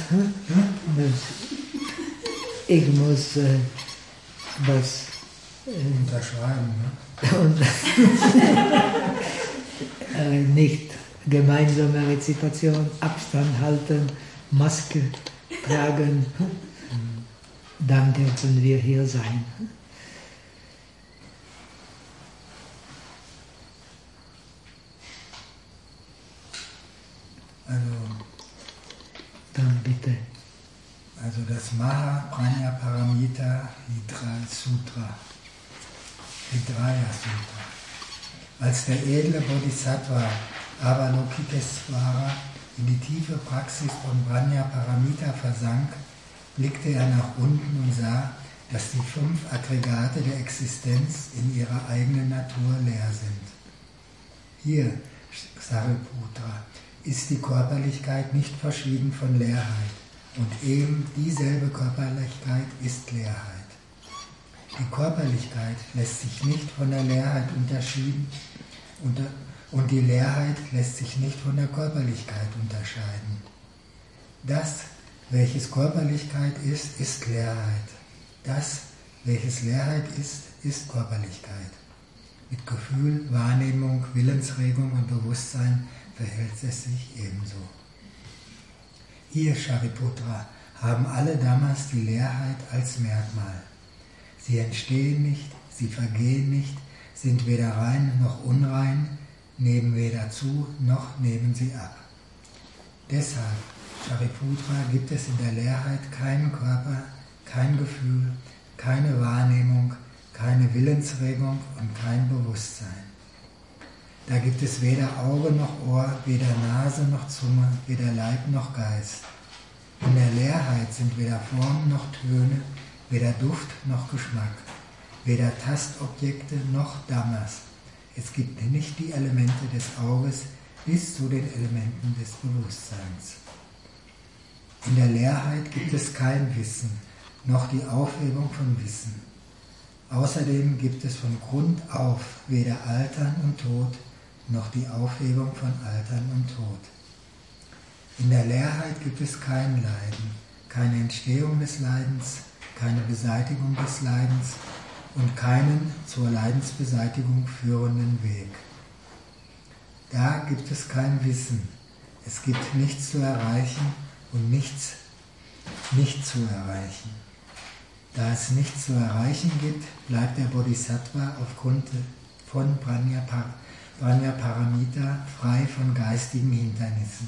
Ich muss äh, das äh, unterschreiben. Ne? und, äh, nicht gemeinsame Rezitation, Abstand halten, Maske tragen, dann dürfen wir hier sein. Also, dann bitte. Also das Maha Prajna Paramita Hidra Sutra, Hidraya Sutra. Als der edle Bodhisattva Avalokitesvara in die tiefe Praxis von Prajna Paramita versank, blickte er nach unten und sah, dass die fünf Aggregate der Existenz in ihrer eigenen Natur leer sind. Hier, Sariputra, ist die Körperlichkeit nicht verschieden von Leerheit, und eben dieselbe Körperlichkeit ist Leerheit. Die Körperlichkeit lässt sich nicht von der Leerheit unterschieden, und die Leerheit lässt sich nicht von der Körperlichkeit unterscheiden. Das, welches Körperlichkeit ist, ist Leerheit. Das, welches Leerheit ist, ist Körperlichkeit. Mit Gefühl, Wahrnehmung, Willensregung und Bewusstsein verhält es sich ebenso. Hier, Shariputra, haben alle Dhammas die Leerheit als Merkmal. Sie entstehen nicht, sie vergehen nicht, sind weder rein noch unrein, nehmen weder zu, noch nehmen sie ab. Deshalb, Shariputra, gibt es in der Leerheit keinen Körper, kein Gefühl, keine Wahrnehmung, keine Willensregung und kein Bewusstsein. Da gibt es weder Auge noch Ohr, weder Nase noch Zunge, weder Leib noch Geist. In der Leerheit sind weder Formen noch Töne, weder Duft noch Geschmack, weder Tastobjekte noch Dhammas. Es gibt nicht die Elemente des Auges bis zu den Elementen des Bewusstseins. In der Leerheit gibt es kein Wissen, noch die Aufhebung von Wissen. Außerdem gibt es von Grund auf weder Altern und Tod, noch die Aufhebung von Altern und Tod. In der Leerheit gibt es kein Leiden, keine Entstehung des Leidens, keine Beseitigung des Leidens und keinen zur Leidensbeseitigung führenden Weg. Da gibt es kein Wissen, es gibt nichts zu erreichen und nichts nicht zu erreichen. Da es nichts zu erreichen gibt, bleibt der Bodhisattva aufgrund von Prajnaparamita frei von geistigen Hindernissen.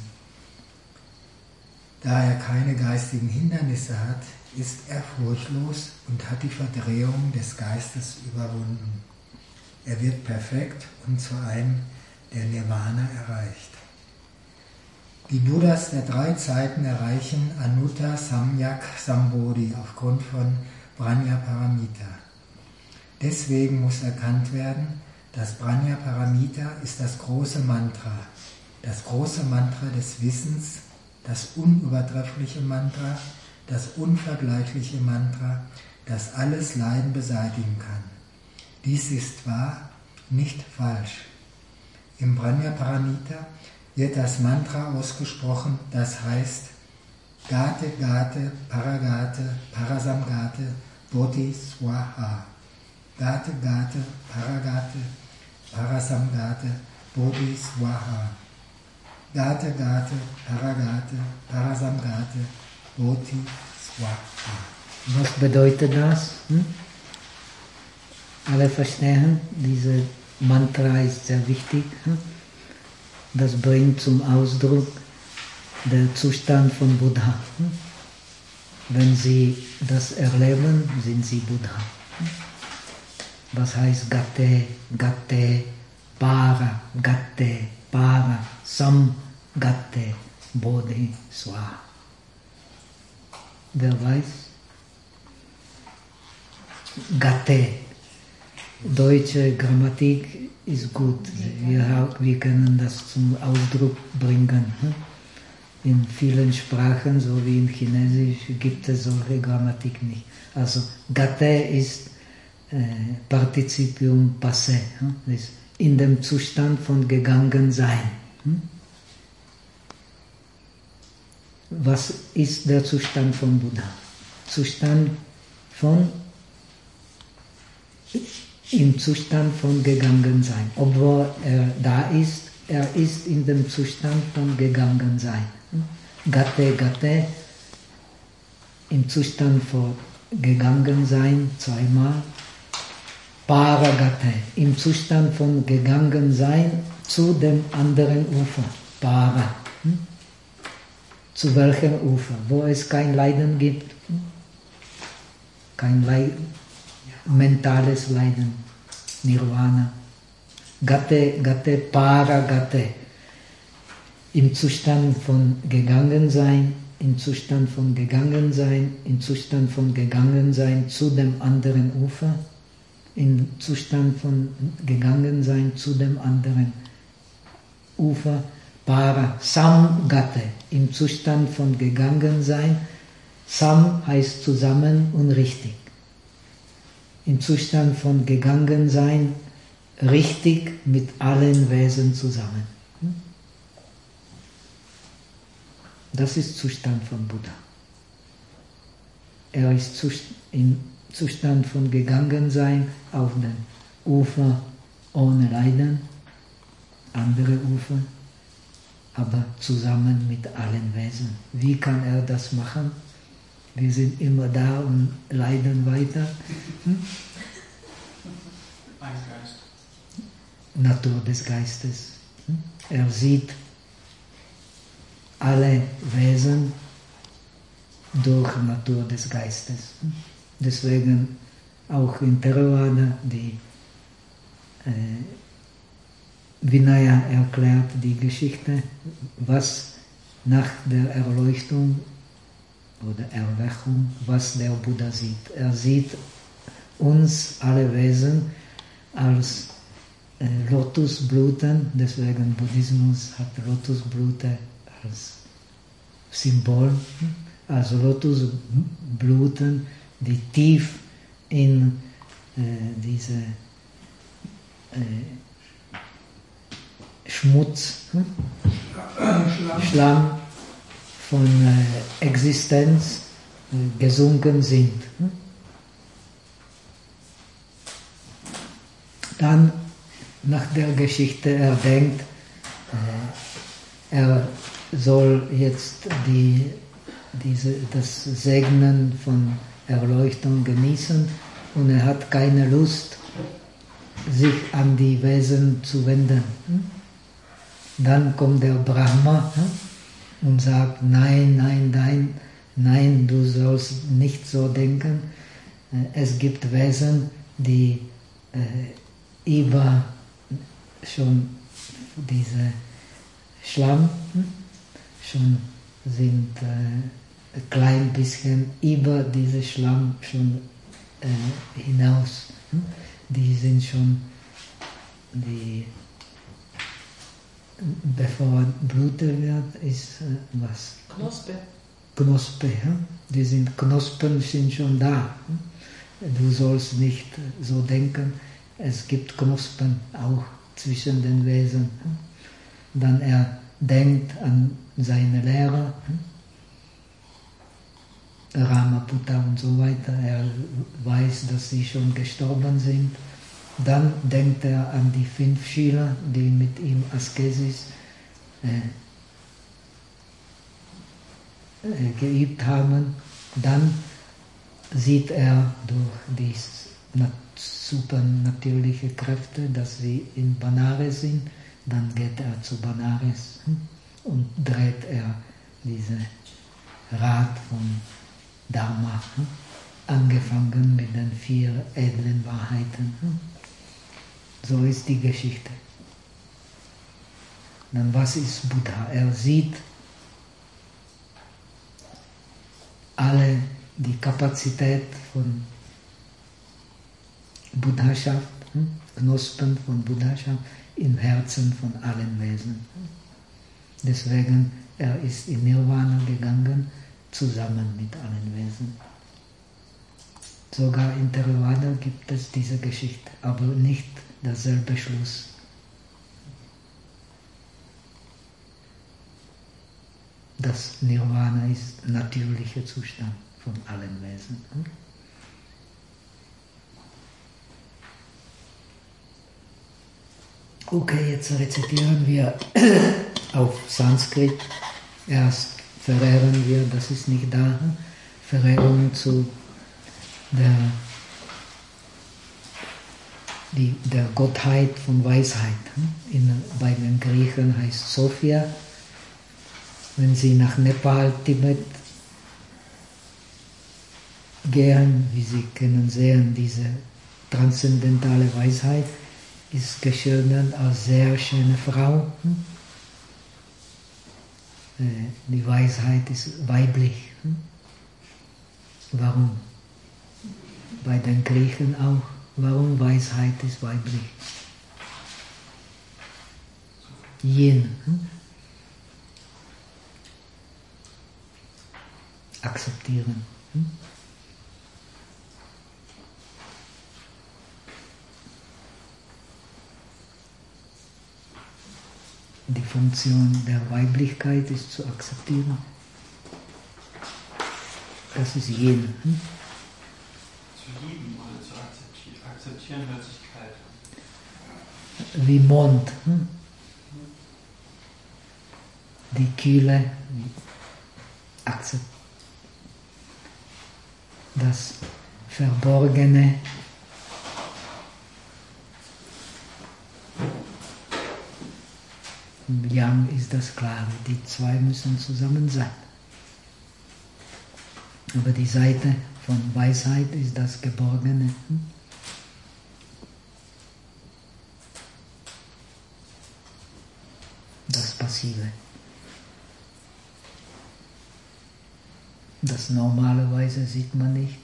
Da er keine geistigen Hindernisse hat, ist er furchtlos und hat die Verdrehung des Geistes überwunden. Er wird perfekt und zu einem der Nirvana erreicht. Die Buddhas der drei Zeiten erreichen Anuttara Samyak Sambodhi aufgrund von Prajnaparamita. Deswegen muss erkannt werden, dass Prajnaparamita ist das große Mantra, das große Mantra des Wissens, das unübertreffliche Mantra, das unvergleichliche Mantra, das alles Leiden beseitigen kann. Dies ist wahr, nicht falsch. Im Prajnaparamita wird das Mantra ausgesprochen, das heißt Gate, Gate, Paragate, Parasamgate, Bodhi Swaha. Gate, Gate, Paragate, Parasamgate, Bodhi Swaha. Gate, Gate, Paragate, Parasamgate, Bodhi Swaha. Was bedeutet das? Hm? Alle verstehen, diese Mantra ist sehr wichtig. Hm? Das bringt zum Ausdruck den Zustand von Buddha. Hm? Wenn Sie das erleben, sind Sie Buddha. Hm? Was heißt Gate, Gate, Para, Gate, Para, Sam, Gate, Bodhi, Swaha. Wer weiß? Gate. Deutsche Grammatik ist gut. Wir, wir können das zum Ausdruck bringen. In vielen Sprachen, so wie in Chinesisch, gibt es solche Grammatik nicht. Also Gate ist äh, Partizipium passé, ist in dem Zustand von gegangen sein. Was ist der Zustand von Buddha? Zustand von im Zustand von gegangen sein. Obwohl er da ist, er ist in dem Zustand von gegangen sein. Gate, Gate, im Zustand von gegangen sein, zweimal. Paragate, im Zustand von gegangen sein zu dem anderen Ufer. Para. Zu welchem Ufer? Wo es kein Leiden gibt. Kein Leiden, mentales Leiden. Nirvana. Gate, Gate, Paragate. Im Zustand von gegangen sein, im Zustand von gegangen sein, im Zustand von gegangen sein zu dem anderen Ufer, im Zustand von gegangen sein zu dem anderen Ufer, Para, Sam, Gate, im Zustand von gegangen sein. Sam heißt zusammen und richtig. Im Zustand von gegangen sein, richtig mit allen Wesen zusammen. Das ist Zustand von Buddha. Er ist im Zustand von gegangen sein auf dem Ufer ohne Leiden, andere Ufer, aber zusammen mit allen Wesen. Wie kann er das machen? Wir sind immer da und leiden weiter. Hm? Ein Geist. Natur des Geistes. Er sieht alle Wesen durch Natur des Geistes. Deswegen auch in Theravada die äh, Vinaya erklärt die Geschichte, was nach der Erleuchtung oder Erwachung, was der Buddha sieht. Er sieht uns, alle Wesen, als äh, Lotusblüten, deswegen Buddhismus hat Lotusblüte als Symbol, also Lotusblüten, die tief in äh, diese äh, Schmutz, hm? Schlamm. Schlamm von äh, Existenz äh, gesunken sind. Hm? Dann nach der Geschichte, er denkt, äh, er soll jetzt die, diese, das Segnen von Erleuchtung genießen und er hat keine Lust, sich an die Wesen zu wenden. Hm? Dann kommt der Brahma hm? und sagt, nein, nein, nein, nein, du sollst nicht so denken. Es gibt Wesen, die äh, über schon diese Schlamm hm? schon sind äh, ein klein bisschen über diese Schlamm schon äh, hinaus. Hm? Die sind schon die bevor Blüte wird, ist äh, was? Knospe. Knospe, ja? Die sind, Knospen sind schon da. Du sollst nicht so denken, es gibt Knospen auch zwischen den Wesen. Dann er denkt an seine Lehrer, Ramaputta und so weiter, er weiß, dass sie schon gestorben sind. Dann denkt er an die fünf Schüler, die mit ihm Askesis äh, äh, geübt haben. Dann sieht er durch die supernatürliche Kräfte, dass sie in Benares sind. Dann geht er zu Benares und dreht er diese Rad von Dharma, angefangen mit den vier edlen Wahrheiten. So ist die Geschichte. Dann was ist Buddha? Er sieht alle die Kapazität von Buddhaschaft, Knospen von Buddhaschaft im Herzen von allen Wesen. Deswegen er ist in Nirvana gegangen, zusammen mit allen Wesen. Sogar in Theravada gibt es diese Geschichte, aber nicht derselbe Schluss. Das Nirvana ist natürlicher Zustand von allen Wesen. Okay, jetzt rezitieren wir auf Sanskrit. Erst verehren wir, das ist nicht da, Verehrung zu der, die, der Gottheit von Weisheit. In, bei den Griechen heißt Sophia. Wenn Sie nach Nepal, Tibet gehen, wie Sie können sehen, diese transzendentale Weisheit ist geschildert als sehr schöne Frau. Die Weisheit ist weiblich. Warum? Bei den Griechen auch. Warum Weisheit ist weiblich? Yin. Akzeptieren. Die Funktion der Weiblichkeit ist zu akzeptieren. Das ist Yin. Hm? Zu lieben oder zu akzeptieren. Akzeptieren hört sich kalt an. Wie Mond. Hm? Die Kühle, akzeptieren. Das Verborgene. Yang ist das Klare. Die zwei müssen zusammen sein. Aber die Seite von Weisheit ist das Geborgene. Das Passive. Das normalerweise sieht man nicht.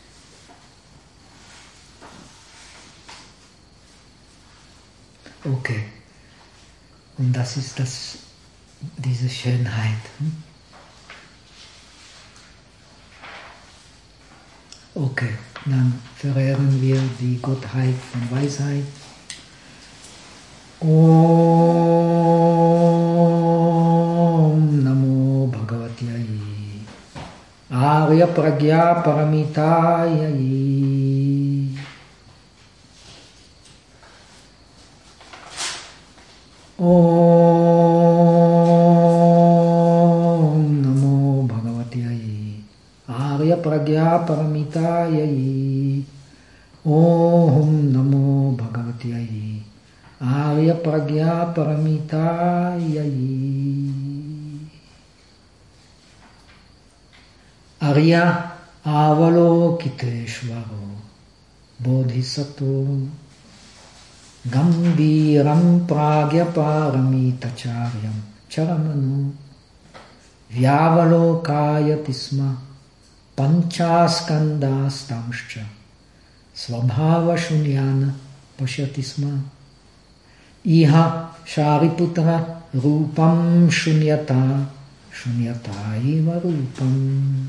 Okay. Und das ist das, diese Schönheit. Okay, dann verehren wir die Gottheit von Weisheit. Om Namo Bhagavatyai Arya Pragya Paramitayai. Om Namo Bhagavatyai Arya Pragya Paramitayai. Om Namo Bhagavatyai Arya Pragya Paramitayai. Arya Avalokiteshvaro Bodhisattva Gambiram Pragya Paramitacharyam Charamanu Vyavalokayati sma Panchaskandastamscha Svabhava Shunyana Pashyati sma. Iha Shariputra Rupam Shunyata Shunyata iva Rupam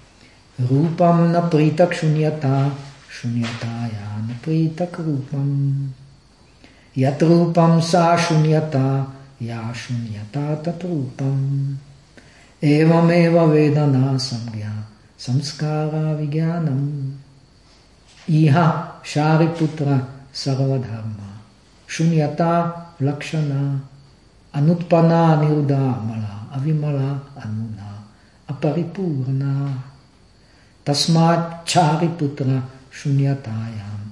Rupam na pritak Shunyata Shunyata ya na pritak Rupam Yat Rupam sa Shunyata ya Shunyata tat Rupam Evam eva Vedana Samgya Samskara Vigyanam. Iha Shariputra Sarvadharma Shunyata Lakshana Anutpana Niruddha Mala Avimala Anuna Aparipurna. Tasmat Chariputra Shunyatayam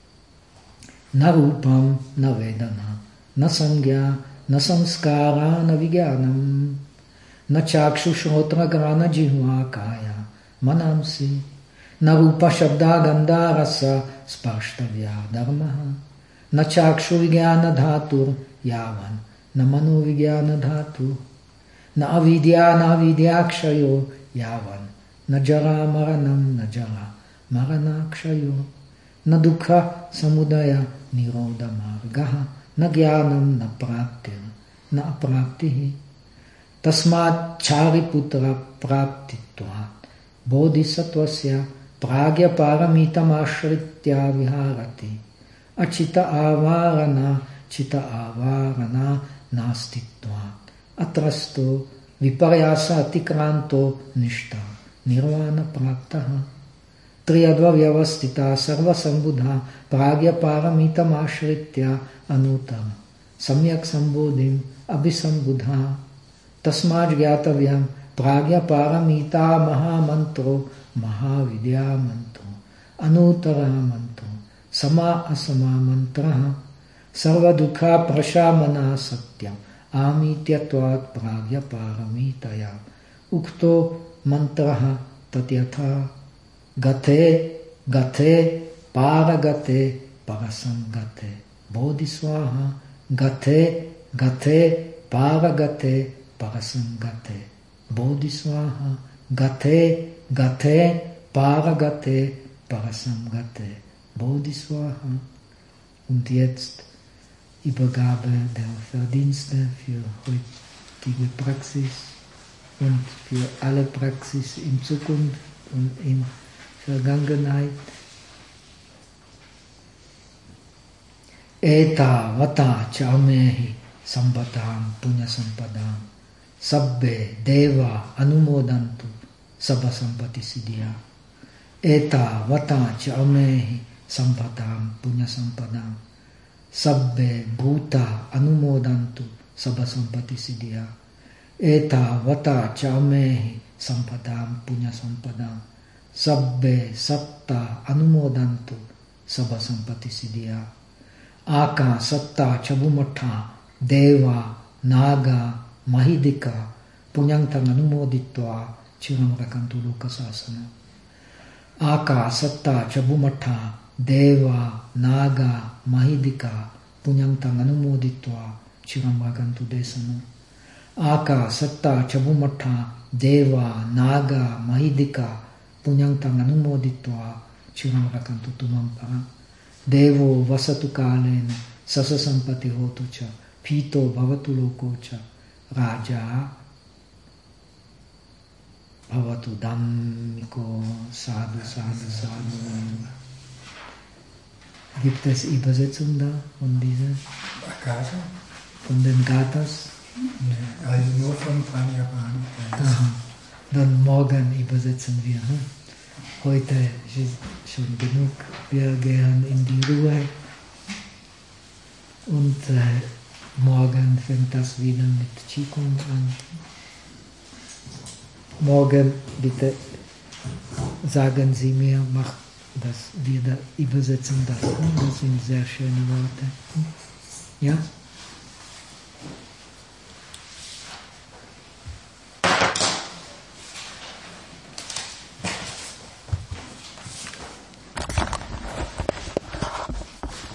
Na Rupam Na Vedana Na Sangya Na Samskara Na Vigyanam Na Chakshu Shrotra Grana Jihva Kaya Manamsi Na Rupa Shabda Gandha Rasa Sparštavya Dharmaha Na Chakshu Vigyana Dhatur Yavan Na Mano Vigyana Dhatu Na Avidya Na Avidyakshayo Yavan Na Jara Maranam Na Jara Maranakshayo Na Dukha Samudaya Nirodha Margaha Na Gyanam Na Praptir Na Apraptihi. Tasmat Chariputra Praptitvat Bodhisattvasya Pragya Paramitam Ashritya Viharati Achita Avarana Chita Avarana Nastitvat Atrasto Viparyasa Atikranto Nishta Nirvana Praptaha Triyadva Vyavastita Sarva Sambudha Pragya Paramitam Ashritya Anutam Samyak Sambodhim Abhisambudha. Tasmaj Gyatavyam Pragya Paramita Mahamantro Mahavidya Mantro Anutara Mantro Sama Asama Mantraha Sarva Dukha Prashamana Satyam Amityatvat Pragya Paramitaya Ukto Mantraha Tatyatha Gate Gate Paragate Parasangate Bodhiswaha Gate Gate Paragate Parasangate Bodhiswaha Gate Gate Paragate Parasangate Bodhiswaha. Und jetzt Übergabe der Verdienste für heutige Praxis und für alle Praxis in Zukunft und in Vergangenheit. Eta vata chamehi sambatam punya sampadam sabbe deva anumodantu sabba sampati siddhya. Eta vata chamehi sampadam punya sampadam sabbe bhuta anumodantu sabba sampati siddhya. Eta vata chamehi sampadam punya sampadam sabbe satta anumodantu sabba sampati siddhya. Aka satta chabumatha deva Naga, Mahidika, Punyantang Anumoditva, Chiram Rakantu Lokasasana. Aka, Satta, Chabumatha, Deva, Naga, Mahidika, Punyantang Anumoditva, Chiram Rakantu Desana. Aka, Satta, Chabumatha, Deva, Naga, Mahidika, Punyantang Anumoditva, Chiram Rakantu Tumampara. Devo Vasatu Kalena, Sasa Sampati Hotucha, Pito Bhavatu Lokocha, Raja Bhavatu Dhammiko, Sadhu, Sadhu, Sadhu. Gibt es Übersetzung da von dieser? Akasha? Von den Gathas? Nee, also nur von Pranayapani. Dann morgen übersetzen wir. Hm? Heute ist schon genug. Wir gehen in die Ruhe. Und äh, morgen fängt das wieder mit Qigong an. Morgen bitte sagen Sie mir, mach, dass wir da übersetzen das. Das sind sehr schöne Worte. Ja?